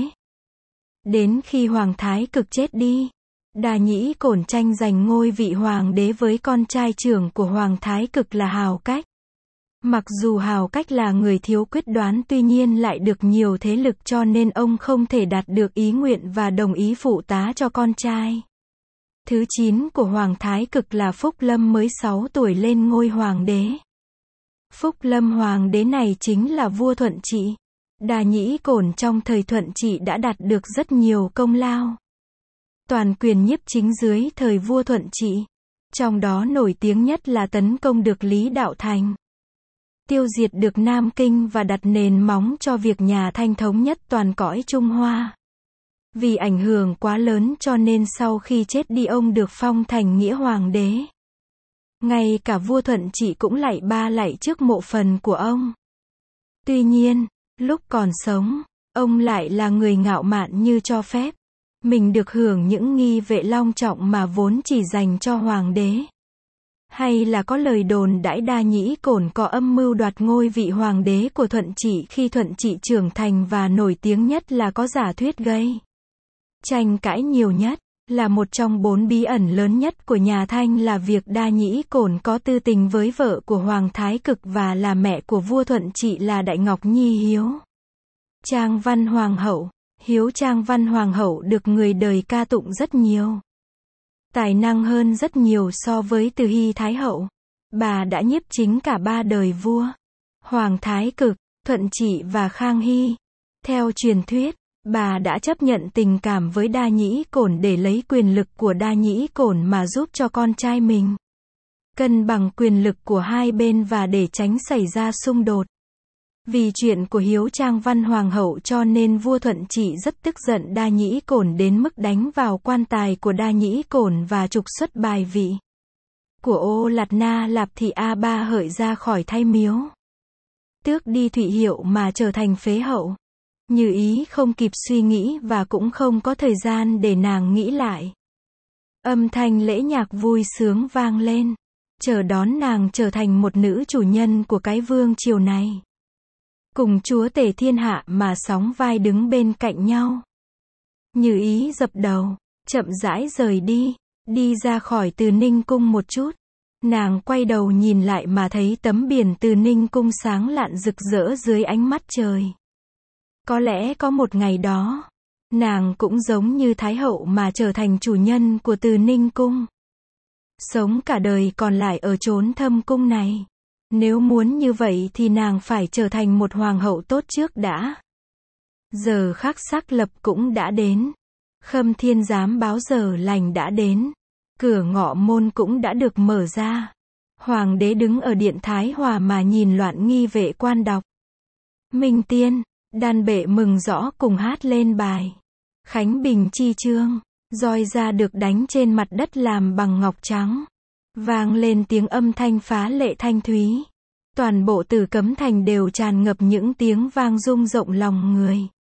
Đến khi Hoàng Thái Cực chết đi, Đa Nhĩ Cổn tranh giành ngôi vị hoàng đế với con trai trưởng của Hoàng Thái Cực là Hào Cách. Mặc dù Hào Cách là người thiếu quyết đoán, tuy nhiên lại được nhiều thế lực cho nên ông không thể đạt được ý nguyện và đồng ý phụ tá cho con trai. Thứ 9 của Hoàng Thái Cực là Phúc Lâm mới 6 tuổi lên ngôi hoàng đế. Phúc Lâm hoàng đế này chính là vua Thuận Trị. Đa Nhĩ Cổn trong thời Thuận Trị đã đạt được rất nhiều công lao. Toàn quyền nhiếp chính dưới thời vua Thuận Trị. Trong đó nổi tiếng nhất là tấn công được Lý Đạo Thành. Tiêu diệt được Nam Kinh và đặt nền móng cho việc nhà Thanh thống nhất toàn cõi Trung Hoa. Vì ảnh hưởng quá lớn cho nên sau khi chết đi ông được phong thành nghĩa hoàng đế. Ngay cả vua Thuận Trị cũng lạy ba lạy trước mộ phần của ông. Tuy nhiên, lúc còn sống, ông lại là người ngạo mạn như cho phép mình được hưởng những nghi vệ long trọng mà vốn chỉ dành cho hoàng đế. Hay là có lời đồn đãi Đa Nhĩ Cổn có âm mưu đoạt ngôi vị hoàng đế của Thuận Trị khi Thuận Trị trưởng thành, và nổi tiếng nhất là có giả thuyết gây tranh cãi nhiều nhất, là một trong 4 bí ẩn lớn nhất của nhà Thanh là việc Đa Nhĩ Cổn có tư tình với vợ của Hoàng Thái Cực và là mẹ của vua Thuận Trị là Đại Ngọc Nhi Hiếu Trang Văn Hoàng hậu. Hiếu Trang Văn Hoàng hậu được người đời ca tụng rất nhiều. Tài năng hơn rất nhiều so với Từ Hy Thái hậu. Bà đã nhiếp chính cả 3 đời vua: Hoàng Thái Cực, Thuận Trị và Khang Hy. Theo truyền thuyết, bà đã chấp nhận tình cảm với Đa Nhĩ Cổn để lấy quyền lực của Đa Nhĩ Cổn mà giúp cho con trai mình cân bằng quyền lực của hai bên và để tránh xảy ra xung đột. Vì chuyện của Hiếu Trang Văn Hoàng hậu cho nên vua Thuận Trị rất tức giận Đa Nhĩ Cổn đến mức đánh vào quan tài của Đa Nhĩ Cổn và trục xuất bài vị của Ô Lạt Na Lạp Thị A Ba Hợi ra khỏi Thái Miếu. Tước đi thụy hiệu mà trở thành phế hậu. Như Ý không kịp suy nghĩ và cũng không có thời gian để nàng nghĩ lại. Âm thanh lễ nhạc vui sướng vang lên, chờ đón nàng trở thành một nữ chủ nhân của cái vương triều này. Cùng chúa tể thiên hạ mà sóng vai đứng bên cạnh nhau. Như Ý dập đầu, chậm rãi rời đi ra khỏi Từ Ninh cung một chút. Nàng quay đầu nhìn lại mà thấy tấm biển Từ Ninh cung sáng lạn rực rỡ dưới ánh mắt trời. Có lẽ có một ngày đó, nàng cũng giống như Thái hậu mà trở thành chủ nhân của Từ Ninh cung. Sống cả đời còn lại ở chốn thâm cung này. Nếu muốn như vậy thì nàng phải trở thành một hoàng hậu tốt trước đã. Giờ khắc xác lập cũng đã đến. Khâm thiên giám báo giờ lành đã đến. Cửa ngọ môn cũng đã được mở ra. Hoàng đế đứng ở điện Thái Hòa mà nhìn loạn nghi vệ quan đọc Minh Tiên, đàn bệ mừng rõ cùng hát lên bài Khánh Bình chi chương. Roi ra được đánh trên mặt đất làm bằng ngọc trắng. Vang lên tiếng âm thanh phá lệ thanh thúy. Toàn bộ Tử Cấm Thành đều tràn ngập những tiếng vang rung rộng lòng người,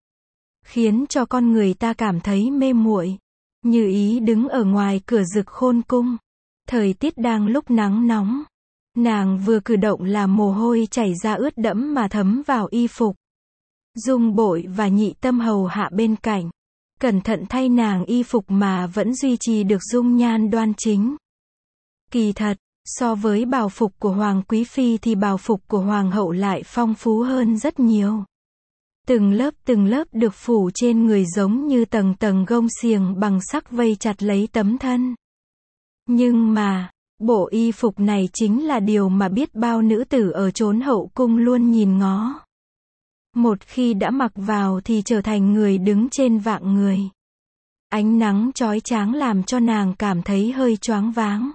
khiến cho con người ta cảm thấy mê muội. Như Ý đứng ở ngoài cửa Dực Khôn cung. Thời tiết đang lúc nắng nóng. Nàng vừa cử động là mồ hôi chảy ra ướt đẫm mà thấm vào y phục. Dung Bội và Nhị Tâm hầu hạ bên cạnh, cẩn thận thay nàng y phục mà vẫn duy trì được dung nhan đoan chính. Kỳ thật, so với bào phục của Hoàng Quý Phi thì bào phục của Hoàng hậu lại phong phú hơn rất nhiều. Từng lớp được phủ trên người giống như tầng tầng gông xiềng bằng sắc vây chặt lấy tấm thân. Nhưng mà, bộ y phục này chính là điều mà biết bao nữ tử ở chốn hậu cung luôn nhìn ngó. Một khi đã mặc vào thì trở thành người đứng trên vạn người. Ánh nắng chói chang làm cho nàng cảm thấy hơi choáng váng.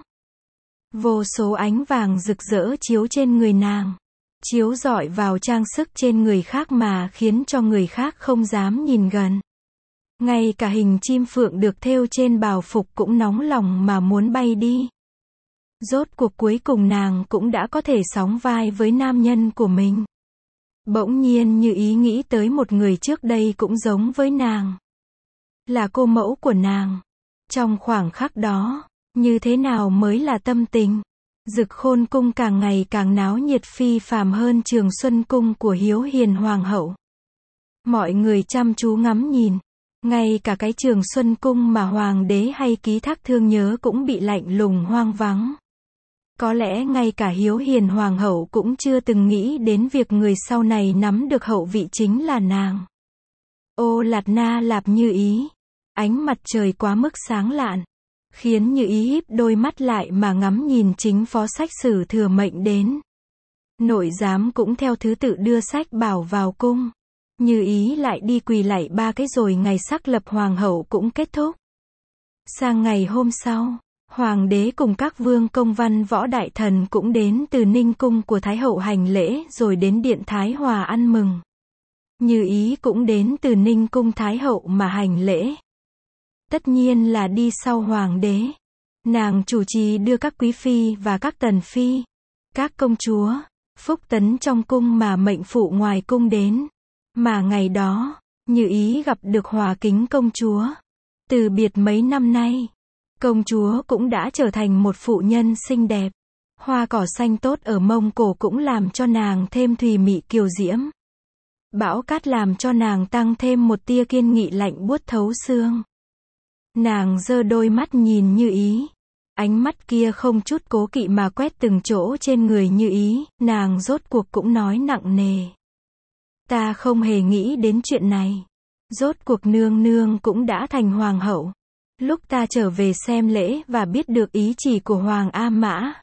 Vô số ánh vàng rực rỡ chiếu trên người nàng, chiếu rọi vào trang sức trên người khác mà khiến cho người khác không dám nhìn gần. Ngay cả hình chim phượng được thêu trên bào phục cũng nóng lòng mà muốn bay đi. Rốt cuộc cuối cùng nàng cũng đã có thể sóng vai với nam nhân của mình. Bỗng nhiên Như Ý nghĩ tới một người trước đây cũng giống với nàng, là cô mẫu của nàng. Trong khoảng khắc đó, như thế nào mới là tâm tình? Dực Khôn cung càng ngày càng náo nhiệt phi phàm hơn Trường Xuân cung của Hiếu Hiền Hoàng hậu. Mọi người chăm chú ngắm nhìn. Ngay cả cái Trường Xuân cung mà hoàng đế hay ký thác thương nhớ cũng bị lạnh lùng hoang vắng. Có lẽ ngay cả Hiếu Hiền Hoàng hậu cũng chưa từng nghĩ đến việc người sau này nắm được hậu vị chính là nàng. Ô Lạt Na Lạp Như Ý. Ánh mặt trời quá mức sáng lạn. khiến Như Ý híp đôi mắt lại mà ngắm nhìn chính phó sách sử thừa mệnh đến. Nội giám cũng theo thứ tự đưa sách bảo vào cung. Như Ý lại đi quỳ lạy 3 cái rồi ngày sắc lập hoàng hậu cũng kết thúc. Sang ngày hôm sau, hoàng đế cùng các vương công văn võ đại thần cũng đến từ Ninh cung của Thái hậu hành lễ rồi đến điện Thái Hòa ăn mừng. Như Ý cũng đến từ Ninh cung Thái hậu mà hành lễ. Tất nhiên là đi sau hoàng đế. Nàng chủ trì đưa các quý phi và các tần phi, các công chúa, phúc tấn trong cung mà mệnh phụ ngoài cung đến. Mà ngày đó, Như Ý gặp được Hòa Kính công chúa. Từ biệt mấy năm nay, công chúa cũng đã trở thành một phụ nhân xinh đẹp. Hoa cỏ xanh tốt ở mông cổ cũng làm cho nàng thêm thùy mị kiều diễm. Bão cát làm cho nàng tăng thêm một tia kiên nghị lạnh buốt thấu xương. Nàng giơ đôi mắt nhìn Như Ý. Ánh mắt kia không chút cố kỵ mà quét từng chỗ trên người Như Ý, nàng rốt cuộc cũng nói nặng nề. Ta không hề nghĩ đến chuyện này. Rốt cuộc nương nương cũng đã thành hoàng hậu. Lúc ta trở về xem lễ và biết được ý chỉ của Hoàng A Mã,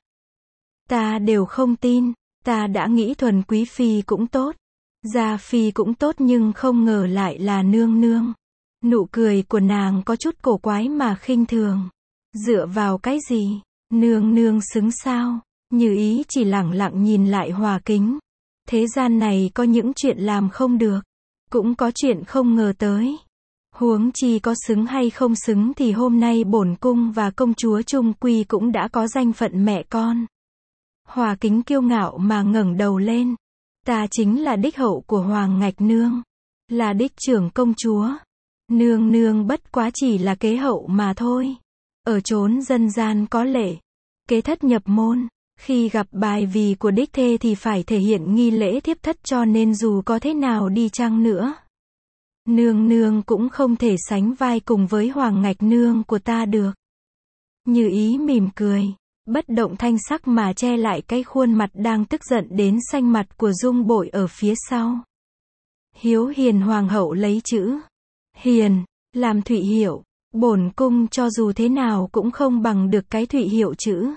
ta đều không tin. Ta đã nghĩ thuần quý phi cũng tốt, gia phi cũng tốt nhưng không ngờ lại là nương nương. Nụ cười của nàng có chút cổ quái mà khinh thường. Dựa vào cái gì? Nương nương xứng sao? Như Ý chỉ lẳng lặng nhìn lại Hòa Kính. Thế gian này có những chuyện làm không được, cũng có chuyện không ngờ tới. Huống chi có xứng hay không xứng thì hôm nay bổn cung và công chúa chung quy cũng đã có danh phận mẹ con. Hòa Kính kiêu ngạo mà ngẩng đầu lên. Ta chính là đích hậu của Hoàng Ngạch Nương, là đích trưởng công chúa. Nương nương bất quá chỉ là kế hậu mà thôi. Ở chốn dân gian có lệ, kế thất nhập môn. Khi gặp bài vì của đích thê thì phải thể hiện nghi lễ thiếp thất cho nên dù có thế nào đi chăng nữa, nương nương cũng không thể sánh vai cùng với Hoàng Ngạch Nương của ta được. Như Ý mỉm cười, bất động thanh sắc mà che lại cái khuôn mặt đang tức giận đến xanh mặt của Dung Bội ở phía sau. Hiếu Hiền hoàng hậu lấy chữ Hiền làm thụy hiệu, bổn cung cho dù thế nào cũng không bằng được cái thụy hiệu chữ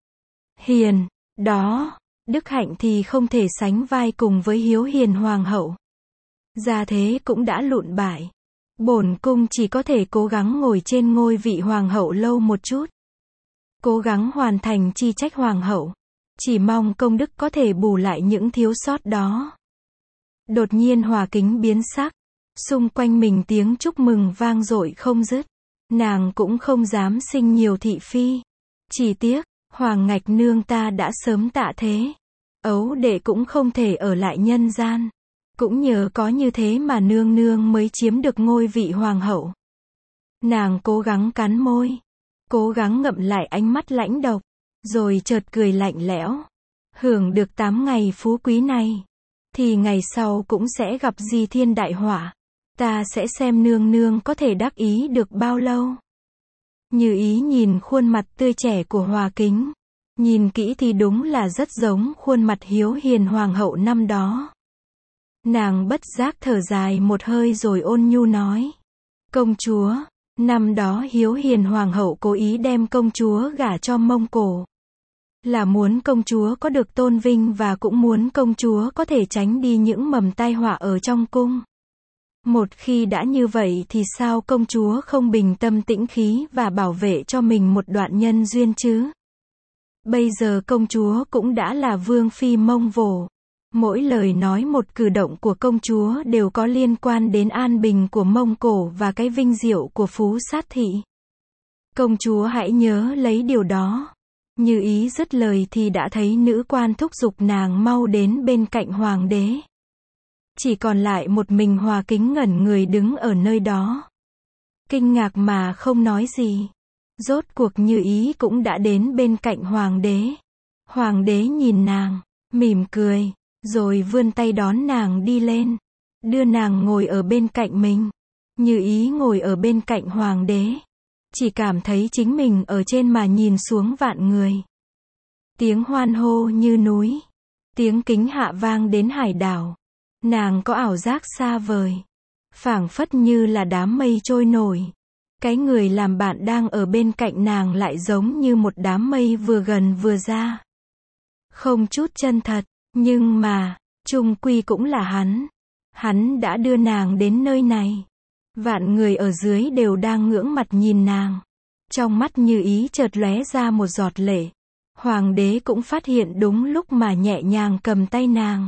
Hiền đó. Đức hạnh thì không thể sánh vai cùng với Hiếu Hiền hoàng hậu. Gia thế cũng đã lụn bại. Bổn cung chỉ có thể cố gắng ngồi trên ngôi vị hoàng hậu lâu một chút, cố gắng hoàn thành chi trách hoàng hậu. Chỉ mong công đức có thể bù lại những thiếu sót đó. Đột nhiên Hòa Kính biến sắc. Xung quanh mình tiếng chúc mừng vang dội không dứt. Nàng cũng không dám sinh nhiều thị phi. Chỉ tiếc, Hoàng Ngạch Nương ta đã sớm tạ thế. Ấu đệ cũng không thể ở lại nhân gian. Cũng nhờ có như thế mà nương nương mới chiếm được ngôi vị hoàng hậu. Nàng cố gắng cắn môi, cố gắng ngậm lại ánh mắt lãnh độc, rồi chợt cười lạnh lẽo. Hưởng được 8 ngày phú quý này, thì ngày sau cũng sẽ gặp di thiên đại họa. Ta sẽ xem nương nương có thể đắc ý được bao lâu. Như Ý nhìn khuôn mặt tươi trẻ của Hòa Kính. Nhìn kỹ thì đúng là rất giống khuôn mặt Hiếu Hiền hoàng hậu năm đó. Nàng bất giác thở dài một hơi rồi ôn nhu nói. Công chúa, năm đó Hiếu Hiền hoàng hậu cố ý đem công chúa gả cho Mông Cổ. Là muốn công chúa có được tôn vinh và cũng muốn công chúa có thể tránh đi những mầm tai họa ở trong cung. Một khi đã như vậy thì sao công chúa không bình tâm tĩnh khí và bảo vệ cho mình một đoạn nhân duyên chứ? Bây giờ công chúa cũng đã là vương phi Mông Vổ. Mỗi lời nói một cử động của công chúa đều có liên quan đến an bình của Mông Cổ và cái vinh diệu của Phú Sát Thị. Công chúa hãy nhớ lấy điều đó. Như Ý dứt lời thì đã thấy nữ quan thúc giục nàng mau đến bên cạnh hoàng đế. Chỉ còn lại một mình Hòa Kính ngẩn người đứng ở nơi đó. Kinh ngạc mà không nói gì. Rốt cuộc Như Ý cũng đã đến bên cạnh hoàng đế. Hoàng đế nhìn nàng, mỉm cười, rồi vươn tay đón nàng đi lên, đưa nàng ngồi ở bên cạnh mình. Như Ý ngồi ở bên cạnh hoàng đế, chỉ cảm thấy chính mình ở trên mà nhìn xuống vạn người. Tiếng hoan hô như núi, tiếng kính hạ vang đến hải đảo. Nàng có ảo giác xa vời, phảng phất như là đám mây trôi nổi. Cái người làm bạn đang ở bên cạnh nàng lại giống như một đám mây vừa gần vừa ra. Không chút chân thật, nhưng mà, chung quy cũng là hắn. Hắn đã đưa nàng đến nơi này. Vạn người ở dưới đều đang ngưỡng mặt nhìn nàng. Trong mắt Như Ý chợt lóe ra một giọt lệ. Hoàng đế cũng phát hiện đúng lúc mà nhẹ nhàng cầm tay nàng.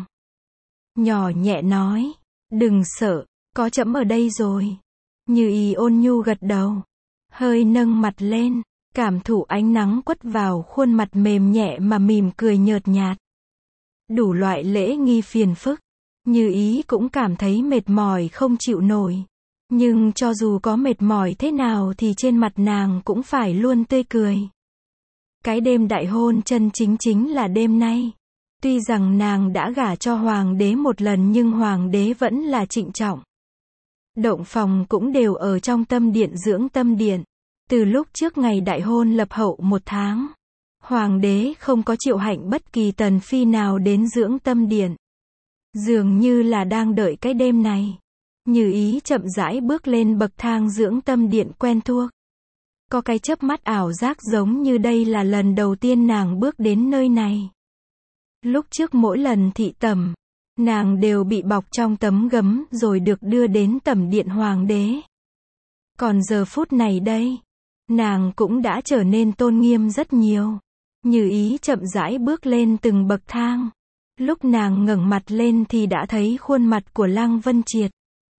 Nhỏ nhẹ nói, đừng sợ, có trẫm ở đây rồi. Như Ý ôn nhu gật đầu, hơi nâng mặt lên, cảm thụ ánh nắng quất vào khuôn mặt mềm nhẹ mà mỉm cười nhợt nhạt. Đủ loại lễ nghi phiền phức, Như Ý cũng cảm thấy mệt mỏi không chịu nổi. Nhưng cho dù có mệt mỏi thế nào thì trên mặt nàng cũng phải luôn tươi cười. Cái đêm đại hôn chân chính chính là đêm nay. Tuy rằng nàng đã gả cho hoàng đế một lần nhưng hoàng đế vẫn là trịnh trọng. Động phòng cũng đều ở trong tâm điện dưỡng tâm điện. Từ lúc trước ngày đại hôn lập hậu 1 tháng, hoàng đế không có triệu hạnh bất kỳ tần phi nào đến dưỡng tâm điện. Dường như là đang đợi cái đêm này. Như Ý chậm rãi bước lên bậc thang dưỡng tâm điện quen thuộc. Có cái chớp mắt ảo giác giống như đây là lần đầu tiên nàng bước đến nơi này. Lúc trước mỗi lần thị tẩm, nàng đều bị bọc trong tấm gấm rồi được đưa đến tẩm điện hoàng đế. Còn giờ phút này đây, nàng cũng đã trở nên tôn nghiêm rất nhiều. Như Ý chậm rãi bước lên từng bậc thang. Lúc nàng ngẩng mặt lên thì đã thấy khuôn mặt của Lăng Vân Triệt.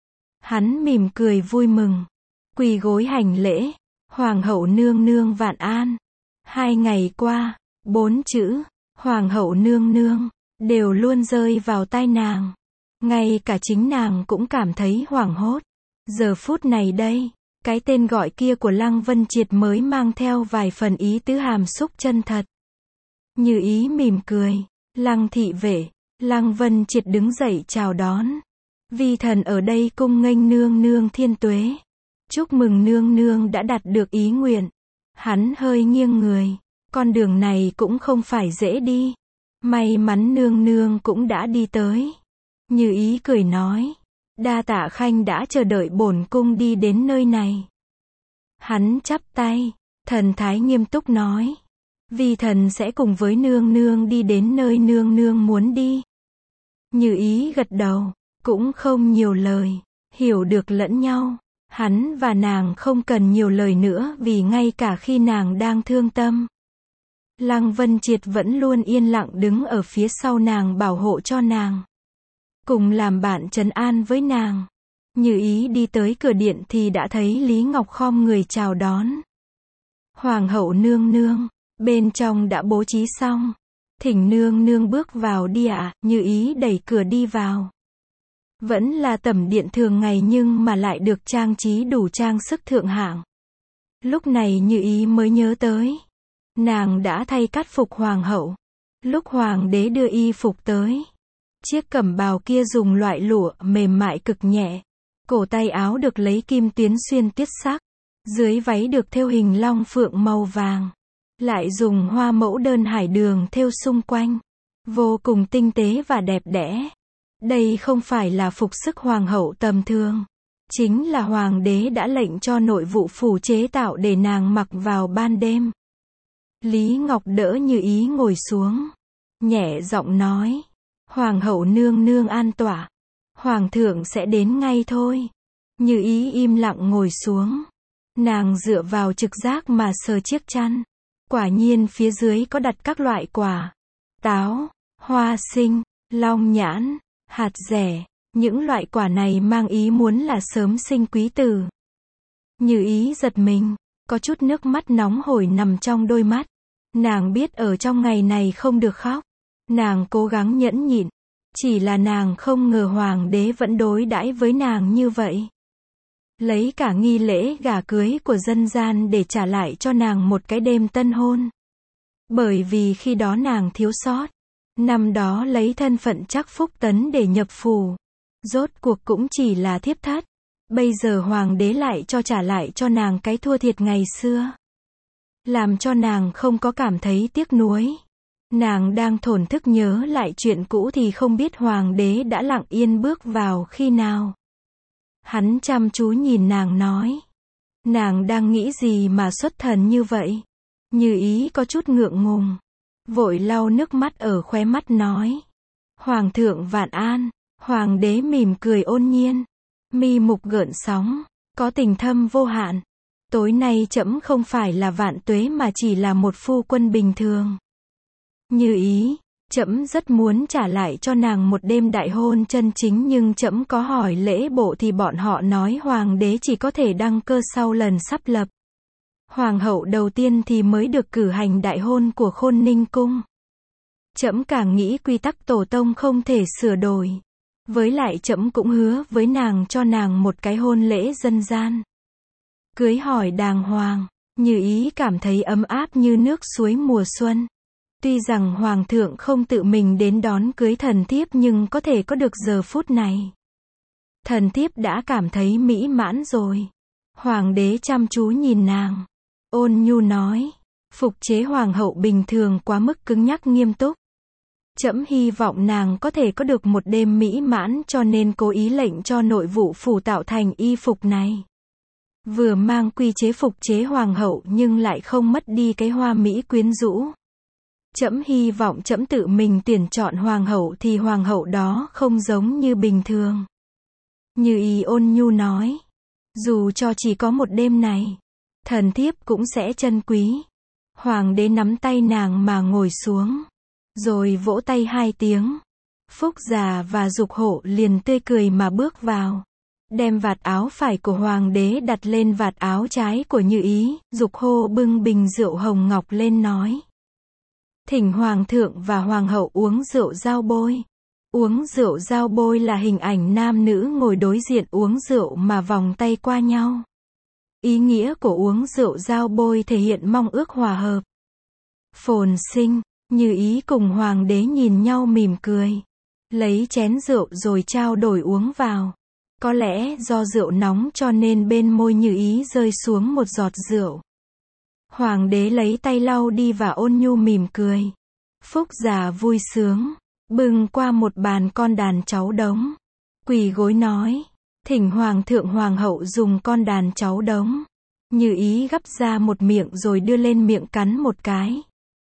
Hắn mỉm cười vui mừng, quỳ gối hành lễ, Hoàng hậu nương nương vạn an. 2 ngày qua, 4 chữ, Hoàng hậu nương nương, đều luôn rơi vào tai nàng. Ngay cả chính nàng cũng cảm thấy hoảng hốt. Giờ phút này đây, cái tên gọi kia của Lăng Vân Triệt mới mang theo vài phần ý tứ hàm xúc chân thật. Như Ý mỉm cười, Lăng thị vệ, Lăng Vân Triệt đứng dậy chào đón. Vi thần ở đây cung nghênh nương nương thiên tuế. Chúc mừng nương nương đã đạt được ý nguyện. Hắn hơi nghiêng người. Con đường này cũng không phải dễ đi. May mắn nương nương cũng đã đi tới. Như Ý cười nói. Đa tạ khanh đã chờ đợi bổn cung đi đến nơi này. Hắn chắp tay, thần thái nghiêm túc nói. Vi thần sẽ cùng với nương nương đi đến nơi nương nương muốn đi. Như Ý gật đầu. Cũng không nhiều lời, hiểu được lẫn nhau. Hắn và nàng không cần nhiều lời nữa vì ngay cả khi nàng đang thương tâm, Lăng Vân Triệt vẫn luôn yên lặng đứng ở phía sau nàng bảo hộ cho nàng. Cùng làm bạn trấn an với nàng. Như Ý đi tới cửa điện thì đã thấy Lý Ngọc khom người chào đón. Hoàng hậu nương nương, bên trong đã bố trí xong. Thỉnh nương nương bước vào đi ạ. Như Ý đẩy cửa đi vào. Vẫn là tẩm điện thường ngày nhưng mà lại được trang trí đủ trang sức thượng hạng. Lúc này Như Ý mới nhớ tới. Nàng đã thay cát phục hoàng hậu. Lúc hoàng đế đưa y phục tới. Chiếc cẩm bào kia dùng loại lụa mềm mại cực nhẹ. Cổ tay áo được lấy kim tuyến xuyên tuyết sắc. Dưới váy được thêu hình long phượng màu vàng. Lại dùng hoa mẫu đơn hải đường thêu xung quanh. Vô cùng tinh tế và đẹp đẽ. Đây không phải là phục sức hoàng hậu tầm thường. Chính là hoàng đế đã lệnh cho nội vụ phủ chế tạo để nàng mặc vào ban đêm. Lý Ngọc đỡ Như Ý ngồi xuống. Nhẹ giọng nói. Hoàng hậu nương nương an tọa. Hoàng thượng sẽ đến ngay thôi. Như Ý im lặng ngồi xuống. Nàng dựa vào trực giác mà sờ chiếc chăn. Quả nhiên phía dưới có đặt các loại quả. Táo, hoa sinh, long nhãn, hạt dẻ. Những loại quả này mang ý muốn là sớm sinh quý tử. Như Ý giật mình. Có chút nước mắt nóng hổi nằm trong đôi mắt. Nàng biết ở trong ngày này không được khóc. Nàng cố gắng nhẫn nhịn. Chỉ là nàng không ngờ hoàng đế vẫn đối đãi với nàng như vậy. Lấy cả nghi lễ gả cưới của dân gian để trả lại cho nàng một cái đêm tân hôn. Bởi vì khi đó nàng thiếu sót. Năm đó lấy thân phận Trắc Phúc Tấn để nhập phủ. Rốt cuộc cũng chỉ là thiếp thất. Bây giờ hoàng đế lại cho trả lại cho nàng cái thua thiệt ngày xưa. Làm cho nàng không có cảm thấy tiếc nuối. Nàng đang thổn thức nhớ lại chuyện cũ thì không biết hoàng đế đã lặng yên bước vào khi nào. Hắn chăm chú nhìn nàng nói. Nàng đang nghĩ gì mà xuất thần như vậy? Như Ý có chút ngượng ngùng. Vội lau nước mắt ở khóe mắt nói. Hoàng thượng vạn an. Hoàng đế mỉm cười ôn nhiên. Mi mục gợn sóng. Có tình thâm vô hạn. Tối nay trẫm không phải là vạn tuế mà chỉ là một phu quân bình thường. Như Ý, trẫm rất muốn trả lại cho nàng một đêm đại hôn chân chính nhưng trẫm có hỏi lễ bộ thì bọn họ nói hoàng đế chỉ có thể đăng cơ sau lần sắp lập. Hoàng hậu đầu tiên thì mới được cử hành đại hôn của Khôn Ninh cung. Trẫm càng nghĩ quy tắc tổ tông không thể sửa đổi. Với lại trẫm cũng hứa với nàng cho nàng một cái hôn lễ dân gian. Cưới hỏi đàng hoàng, Như Ý cảm thấy ấm áp như nước suối mùa xuân. Tuy rằng hoàng thượng không tự mình đến đón cưới thần thiếp nhưng có thể có được giờ phút này. Thần thiếp đã cảm thấy mỹ mãn rồi. Hoàng đế chăm chú nhìn nàng. Ôn nhu nói. Phục chế hoàng hậu bình thường quá mức cứng nhắc nghiêm túc. Trẫm hy vọng nàng có thể có được một đêm mỹ mãn cho nên cố ý lệnh cho nội vụ phủ tạo thành y phục này. Vừa mang quy chế phục chế hoàng hậu nhưng lại không mất đi cái hoa mỹ quyến rũ. Trẫm hy vọng trẫm tự mình tuyển chọn hoàng hậu thì hoàng hậu đó không giống như bình thường. Như Ý ôn nhu nói. Dù cho chỉ có một đêm này, thần thiếp cũng sẽ trân quý. Hoàng đế nắm tay nàng mà ngồi xuống. Rồi vỗ tay 2 tiếng. Phúc già và Dục Hộ liền tươi cười mà bước vào. Đem vạt áo phải của hoàng đế đặt lên vạt áo trái của Như Ý. Dục Hộ bưng bình rượu hồng ngọc lên nói. Thỉnh hoàng thượng và hoàng hậu uống rượu giao bôi. Uống rượu giao bôi là hình ảnh nam nữ ngồi đối diện uống rượu mà vòng tay qua nhau. Ý nghĩa của uống rượu giao bôi thể hiện mong ước hòa hợp. Phồn sinh, Như Ý cùng hoàng đế nhìn nhau mỉm cười. Lấy chén rượu rồi trao đổi uống vào. Có lẽ do rượu nóng cho nên bên môi Như Ý rơi xuống một giọt rượu. Hoàng đế lấy tay lau đi và ôn nhu mỉm cười. Phúc già vui sướng. Bưng qua một bàn con đàn cháu đống. Quỳ gối nói. Thỉnh hoàng thượng hoàng hậu dùng con đàn cháu đống. Như Ý gắp ra một miệng rồi đưa lên miệng cắn một cái.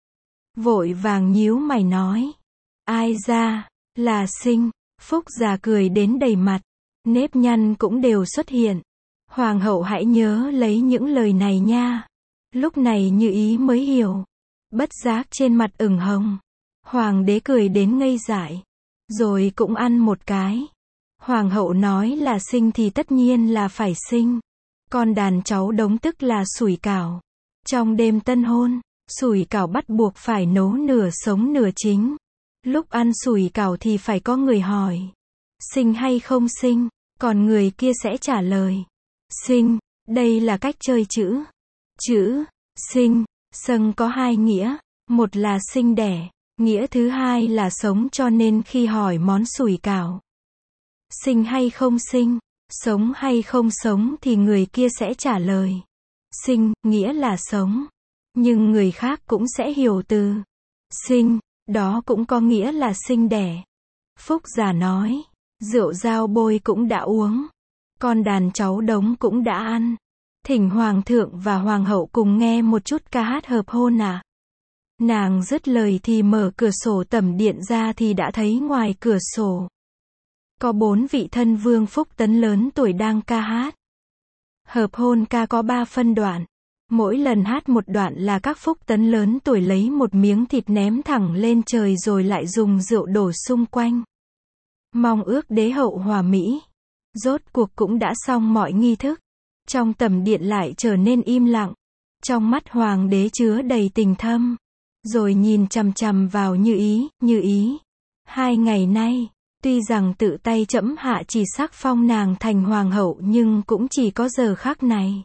Vội vàng nhíu mày nói. Ai ra, là Sinh. Phúc già cười đến đầy mặt. Nếp nhăn cũng đều xuất hiện. Hoàng hậu hãy nhớ lấy những lời này nha. Lúc này Như Ý mới hiểu. Bất giác trên mặt ửng hồng. Hoàng đế cười đến ngây dại. Rồi cũng ăn một cái. Hoàng hậu nói là Sinh thì tất nhiên là phải Sinh. Con đàn cháu đống tức là sủi cảo. Trong đêm tân hôn, sủi cảo bắt buộc phải nấu nửa sống nửa chín. Lúc ăn sủi cảo thì phải có người hỏi. Sinh hay không sinh? Còn người kia sẽ trả lời. Sinh. Đây là cách chơi chữ. Chữ sinh, sâng có 2 nghĩa. Một là sinh đẻ. Nghĩa thứ hai là sống cho nên khi hỏi món sủi cảo. Sinh hay không sinh? Sống hay không sống thì người kia sẽ trả lời. Sinh, nghĩa là sống. Nhưng người khác cũng sẽ hiểu từ sinh, đó cũng có nghĩa là sinh đẻ. Phúc già nói. Rượu giao bôi cũng đã uống. Con đàn cháu đống cũng đã ăn. Thỉnh hoàng thượng và hoàng hậu cùng nghe một chút ca hát hợp hôn à. Nàng dứt lời thì mở cửa sổ tẩm điện ra thì đã thấy ngoài cửa sổ. Có 4 vị thân vương phúc tấn lớn tuổi đang ca hát. Hợp hôn ca có 3 phân đoạn. Mỗi lần hát một đoạn là các phúc tấn lớn tuổi lấy một miếng thịt ném thẳng lên trời rồi lại dùng rượu đổ xung quanh. Mong ước đế hậu hòa mỹ. Rốt cuộc cũng đã xong mọi nghi thức. Trong tẩm điện lại trở nên im lặng. Trong mắt hoàng đế chứa đầy tình thâm. Rồi nhìn chằm chằm vào Như Ý. Như Ý. 2 ngày nay, tuy rằng tự tay trẫm hạ chỉ sắc phong nàng thành hoàng hậu nhưng cũng chỉ có giờ khắc này.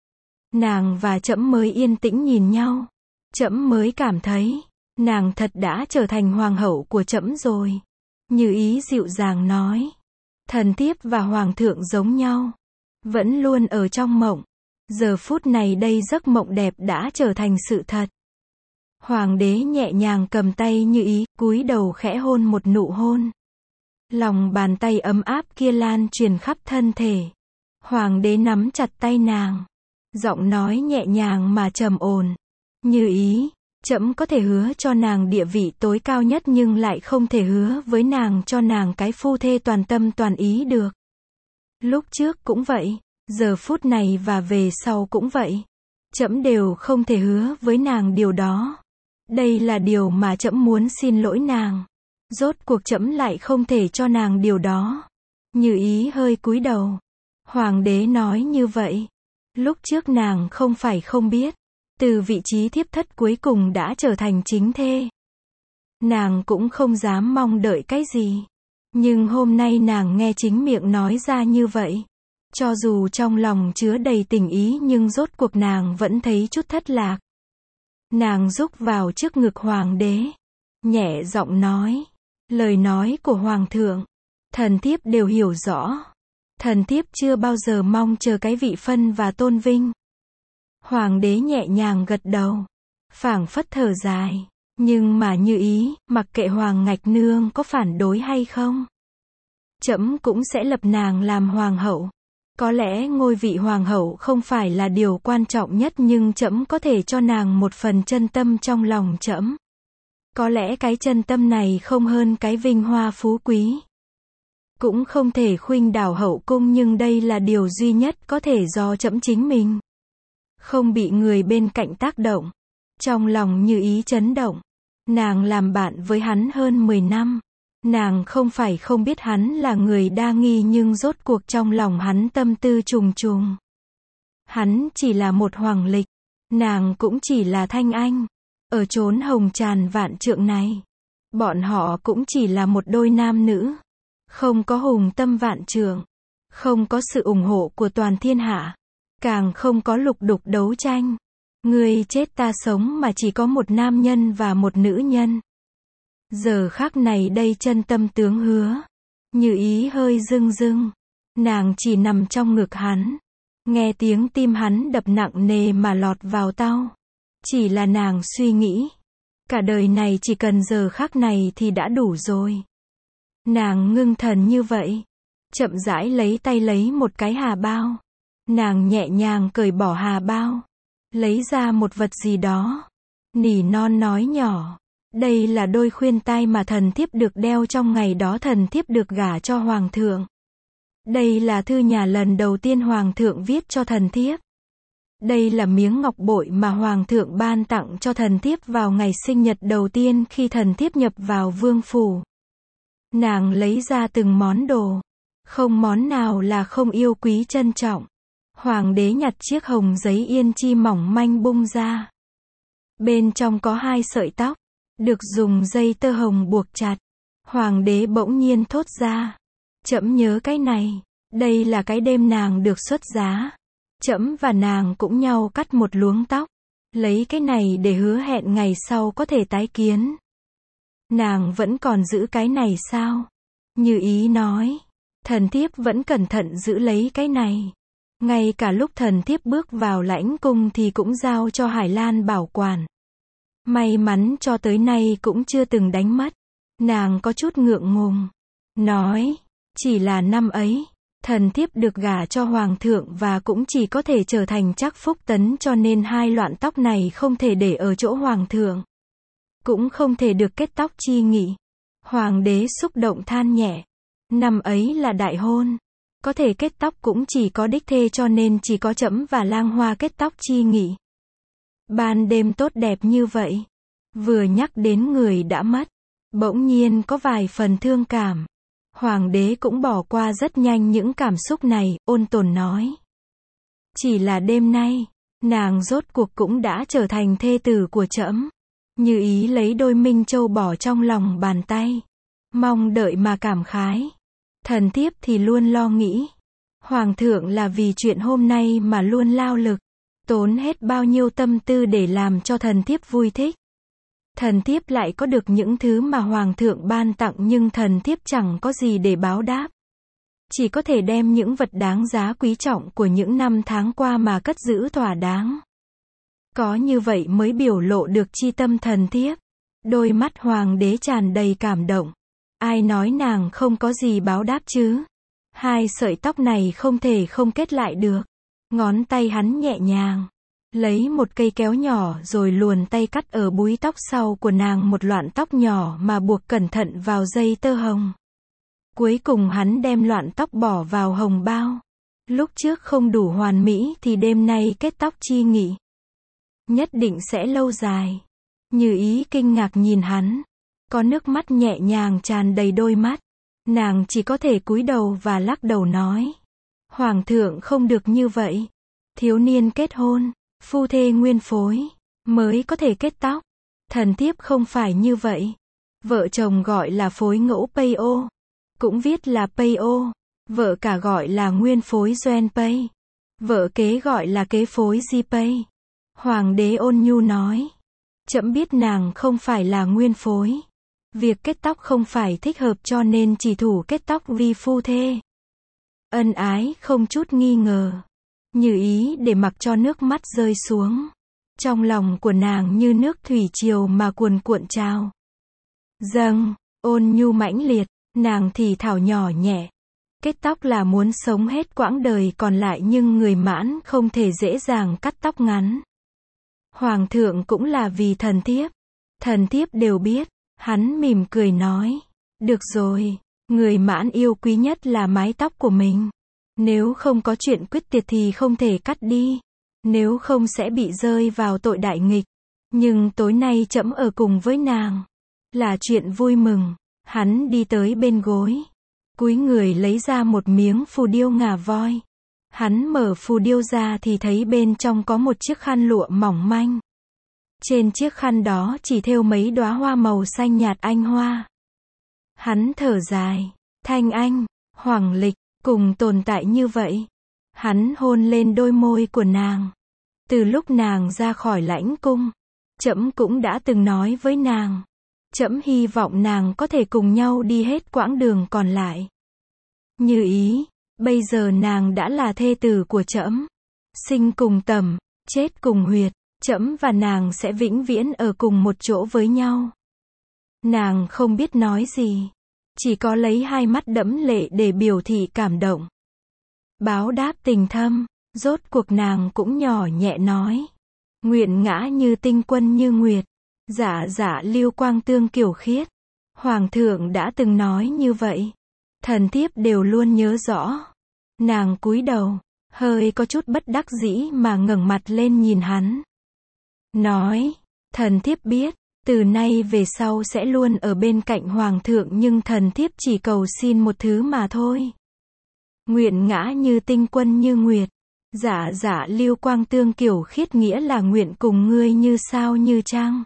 Nàng và trẫm mới yên tĩnh nhìn nhau. Trẫm mới cảm thấy, nàng thật đã trở thành hoàng hậu của trẫm rồi. Như Ý dịu dàng nói. Thần thiếp và hoàng thượng giống nhau. Vẫn luôn ở trong mộng. Giờ phút này đây giấc mộng đẹp đã trở thành sự thật. Hoàng đế nhẹ nhàng cầm tay Như Ý, cúi đầu khẽ hôn một nụ hôn. Lòng bàn tay ấm áp kia lan truyền khắp thân thể. Hoàng đế nắm chặt tay nàng. Giọng nói nhẹ nhàng mà trầm ổn. Như Ý, trẫm có thể hứa cho nàng địa vị tối cao nhất nhưng lại không thể hứa với nàng cho nàng cái phu thê toàn tâm toàn ý được. Lúc trước cũng vậy, giờ phút này và về sau cũng vậy. Trẫm đều không thể hứa với nàng điều đó. Đây là điều mà trẫm muốn xin lỗi nàng. Rốt cuộc trẫm lại không thể cho nàng điều đó. Như Ý hơi cúi đầu. Hoàng đế nói như vậy. Lúc trước nàng không phải không biết. Từ vị trí thiếp thất cuối cùng đã trở thành chính thê. Nàng cũng không dám mong đợi cái gì. Nhưng hôm nay nàng nghe chính miệng nói ra như vậy. Cho dù trong lòng chứa đầy tình ý nhưng rốt cuộc nàng vẫn thấy chút thất lạc. Nàng rúc vào trước ngực hoàng đế. Nhẹ giọng nói. Lời nói của hoàng thượng. Thần thiếp đều hiểu rõ. Thần thiếp chưa bao giờ mong chờ cái vị phân và tôn vinh. Hoàng đế nhẹ nhàng gật đầu. Phảng phất thở dài. Nhưng mà Như Ý, mặc kệ Hoàng Ngạch Nương có phản đối hay không. Trẫm cũng sẽ lập nàng làm hoàng hậu. Có lẽ ngôi vị hoàng hậu không phải là điều quan trọng nhất nhưng trẫm có thể cho nàng một phần chân tâm trong lòng trẫm. Có lẽ cái chân tâm này không hơn cái vinh hoa phú quý. Cũng không thể khuynh đảo hậu cung nhưng đây là điều duy nhất có thể do trẫm chính mình. Không bị người bên cạnh tác động. Trong lòng Như Ý chấn động. Nàng làm bạn với hắn hơn 10 năm. Nàng không phải không biết hắn là người đa nghi nhưng rốt cuộc trong lòng hắn tâm tư trùng trùng. Hắn chỉ là một hoàng lịch. Nàng cũng chỉ là thanh anh. Ở chốn hồng tràn vạn trượng này. Bọn họ cũng chỉ là một đôi nam nữ. Không có hùng tâm vạn trượng. Không có sự ủng hộ của toàn thiên hạ. Càng không có lục đục đấu tranh. Người chết ta sống mà chỉ có một nam nhân và một nữ nhân. Giờ khắc này đây chân tâm tướng hứa. Như Ý hơi rưng rưng. Nàng chỉ nằm trong ngực hắn. Nghe tiếng tim hắn đập nặng nề mà lọt vào tai. Chỉ là nàng suy nghĩ. Cả đời này chỉ cần giờ khắc này thì đã đủ rồi. Nàng ngưng thần như vậy. Chậm rãi lấy tay lấy một cái hà bao. Nàng nhẹ nhàng cởi bỏ hà bao. Lấy ra một vật gì đó. Nỉ non nói nhỏ. Đây là đôi khuyên tai mà thần thiếp được đeo trong ngày đó thần thiếp được gả cho hoàng thượng. Đây là thư nhà lần đầu tiên hoàng thượng viết cho thần thiếp. Đây là miếng ngọc bội mà hoàng thượng ban tặng cho thần thiếp vào ngày sinh nhật đầu tiên khi thần thiếp nhập vào vương phủ. Nàng lấy ra từng món đồ. Không món nào là không yêu quý trân trọng. Hoàng đế nhặt chiếc hồng giấy yên chi mỏng manh bung ra. Bên trong có 2 sợi tóc. Được dùng dây tơ hồng buộc chặt. Hoàng đế bỗng nhiên thốt ra. Trẫm nhớ cái này. Đây là cái đêm nàng được xuất giá. Trẫm và nàng cũng nhau cắt một luống tóc. Lấy cái này để hứa hẹn ngày sau có thể tái kiến. Nàng vẫn còn giữ cái này sao? Như Ý nói. Thần thiếp vẫn cẩn thận giữ lấy cái này. Ngay cả lúc thần thiếp bước vào lãnh cung thì cũng giao cho Hải Lan bảo quản. May mắn cho tới nay cũng chưa từng đánh mất. Nàng có chút ngượng ngùng. Nói. Chỉ là năm ấy. Thần thiếp được gả cho hoàng thượng và cũng chỉ có thể trở thành trắc phúc tấn cho nên 2 loạn tóc này không thể để ở chỗ hoàng thượng. Cũng không thể được kết tóc chi nghị. Hoàng đế xúc động than nhẹ. Năm ấy là đại hôn. Có thể kết tóc cũng chỉ có đích thê cho nên chỉ có trẫm và lang hoa kết tóc chi nghị. Ban đêm tốt đẹp như vậy. Vừa nhắc đến người đã mất. Bỗng nhiên có vài phần thương cảm. Hoàng đế cũng bỏ qua rất nhanh những cảm xúc này, ôn tồn nói. Chỉ là đêm nay, nàng rốt cuộc cũng đã trở thành thê tử của trẫm. Như Ý lấy đôi minh châu bỏ trong lòng bàn tay. Mong đợi mà cảm khái. Thần thiếp thì luôn lo nghĩ. Hoàng thượng là vì chuyện hôm nay mà luôn lao lực. Tốn hết bao nhiêu tâm tư để làm cho thần thiếp vui thích. Thần thiếp lại có được những thứ mà hoàng thượng ban tặng nhưng thần thiếp chẳng có gì để báo đáp. Chỉ có thể đem những vật đáng giá quý trọng của những năm tháng qua mà cất giữ thỏa đáng. Có như vậy mới biểu lộ được chi tâm thần thiếp. Đôi mắt hoàng đế tràn đầy cảm động. Ai nói nàng không có gì báo đáp chứ? 2 sợi tóc này không thể không kết lại được. Ngón tay hắn nhẹ nhàng lấy một cây kéo nhỏ rồi luồn tay cắt ở búi tóc sau của nàng một loạn tóc nhỏ mà buộc cẩn thận vào dây tơ hồng. Cuối cùng hắn đem loạn tóc bỏ vào hồng bao. Lúc trước không đủ hoàn mỹ thì đêm nay kết tóc chi nghị. Nhất định sẽ lâu dài. Như Ý kinh ngạc nhìn hắn. Có nước mắt nhẹ nhàng tràn đầy đôi mắt. Nàng chỉ có thể cúi đầu và lắc đầu nói. Hoàng thượng không được như vậy. Thiếu niên kết hôn, phu thê nguyên phối, mới có thể kết tóc. Thần thiếp không phải như vậy. Vợ chồng gọi là phối ngẫu Pây Ô. Cũng viết là Pây Ô. Vợ cả gọi là nguyên phối Doen Pây. Vợ kế gọi là kế phối Di Pây. Hoàng đế ôn nhu nói. Trẫm biết nàng không phải là nguyên phối. Việc kết tóc không phải thích hợp cho nên chỉ thủ kết tóc vì phu thê. Ân ái không chút nghi ngờ. Như Ý để mặc cho nước mắt rơi xuống. Trong lòng của nàng như nước thủy triều mà cuồn cuộn trào. Dâng, ôn nhu mãnh liệt, nàng thì thào nhỏ nhẹ. Kết tóc là muốn sống hết quãng đời còn lại nhưng người mãn không thể dễ dàng cắt tóc ngắn. Hoàng thượng cũng là vì thần thiếp đều biết. Hắn mỉm cười nói. Được rồi, người mãn yêu quý nhất là mái tóc của mình. Nếu không có chuyện quyết tiệt thì không thể cắt đi. Nếu không sẽ bị rơi vào tội đại nghịch. Nhưng tối nay trẫm ở cùng với nàng. Là chuyện vui mừng. Hắn đi tới bên gối. Cúi người lấy ra một miếng phù điêu ngà voi. Hắn mở phù điêu ra thì thấy bên trong có một chiếc khăn lụa mỏng manh. Trên chiếc khăn đó chỉ thêu mấy đóa hoa màu xanh nhạt anh hoa. Hắn thở dài. Thanh anh, hoàng lịch, cùng tồn tại như vậy. Hắn hôn lên đôi môi của nàng. Từ lúc nàng ra khỏi lãnh cung, trẫm cũng đã từng nói với nàng. Trẫm hy vọng nàng có thể cùng nhau đi hết quãng đường còn lại. Như Ý, bây giờ nàng đã là thê tử của trẫm. Sinh cùng tầm, chết cùng huyệt. Trẫm và nàng sẽ vĩnh viễn ở cùng một chỗ với nhau. Nàng không biết nói gì. Chỉ có lấy hai mắt đẫm lệ để biểu thị cảm động. Báo đáp tình thâm, rốt cuộc nàng cũng nhỏ nhẹ nói. Nguyện ngã như tinh quân như nguyệt. Dạ dạ lưu quang tương kiểu khiết. Hoàng thượng đã từng nói như vậy. Thần thiếp đều luôn nhớ rõ. Nàng cúi đầu, hơi có chút bất đắc dĩ mà ngẩng mặt lên nhìn hắn. Nói, thần thiếp biết, từ nay về sau sẽ luôn ở bên cạnh hoàng thượng nhưng thần thiếp chỉ cầu xin một thứ mà thôi. Nguyện ngã như tinh quân như nguyệt. Dạ dạ lưu quang tương kiểu khiết nghĩa là nguyện cùng ngươi như sao như trăng.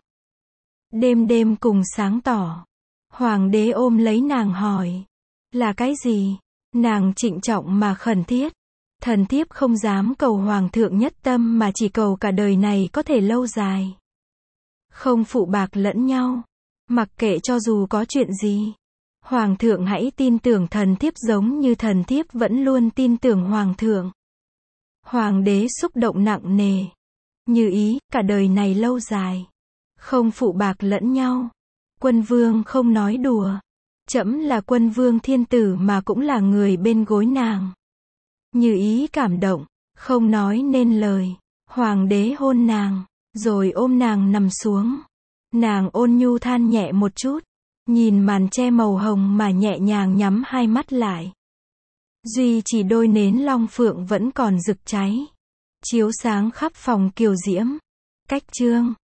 Đêm đêm cùng sáng tỏ. Hoàng đế ôm lấy nàng hỏi. Là cái gì? Nàng trịnh trọng mà khẩn thiết. Thần thiếp không dám cầu hoàng thượng nhất tâm mà chỉ cầu cả đời này có thể lâu dài. Không phụ bạc lẫn nhau. Mặc kệ cho dù có chuyện gì. Hoàng thượng hãy tin tưởng thần thiếp giống như thần thiếp vẫn luôn tin tưởng hoàng thượng. Hoàng đế xúc động nặng nề. Như Ý, cả đời này lâu dài. Không phụ bạc lẫn nhau. Quân vương không nói đùa. Trẫm là quân vương thiên tử mà cũng là người bên gối nàng. Như Ý cảm động, không nói nên lời. Hoàng đế hôn nàng, rồi ôm nàng nằm xuống. Nàng ôn nhu than nhẹ một chút, nhìn màn che màu hồng mà nhẹ nhàng nhắm hai mắt lại. Duy chỉ đôi nến long phượng vẫn còn rực cháy, chiếu sáng khắp phòng kiều diễm. Cách chương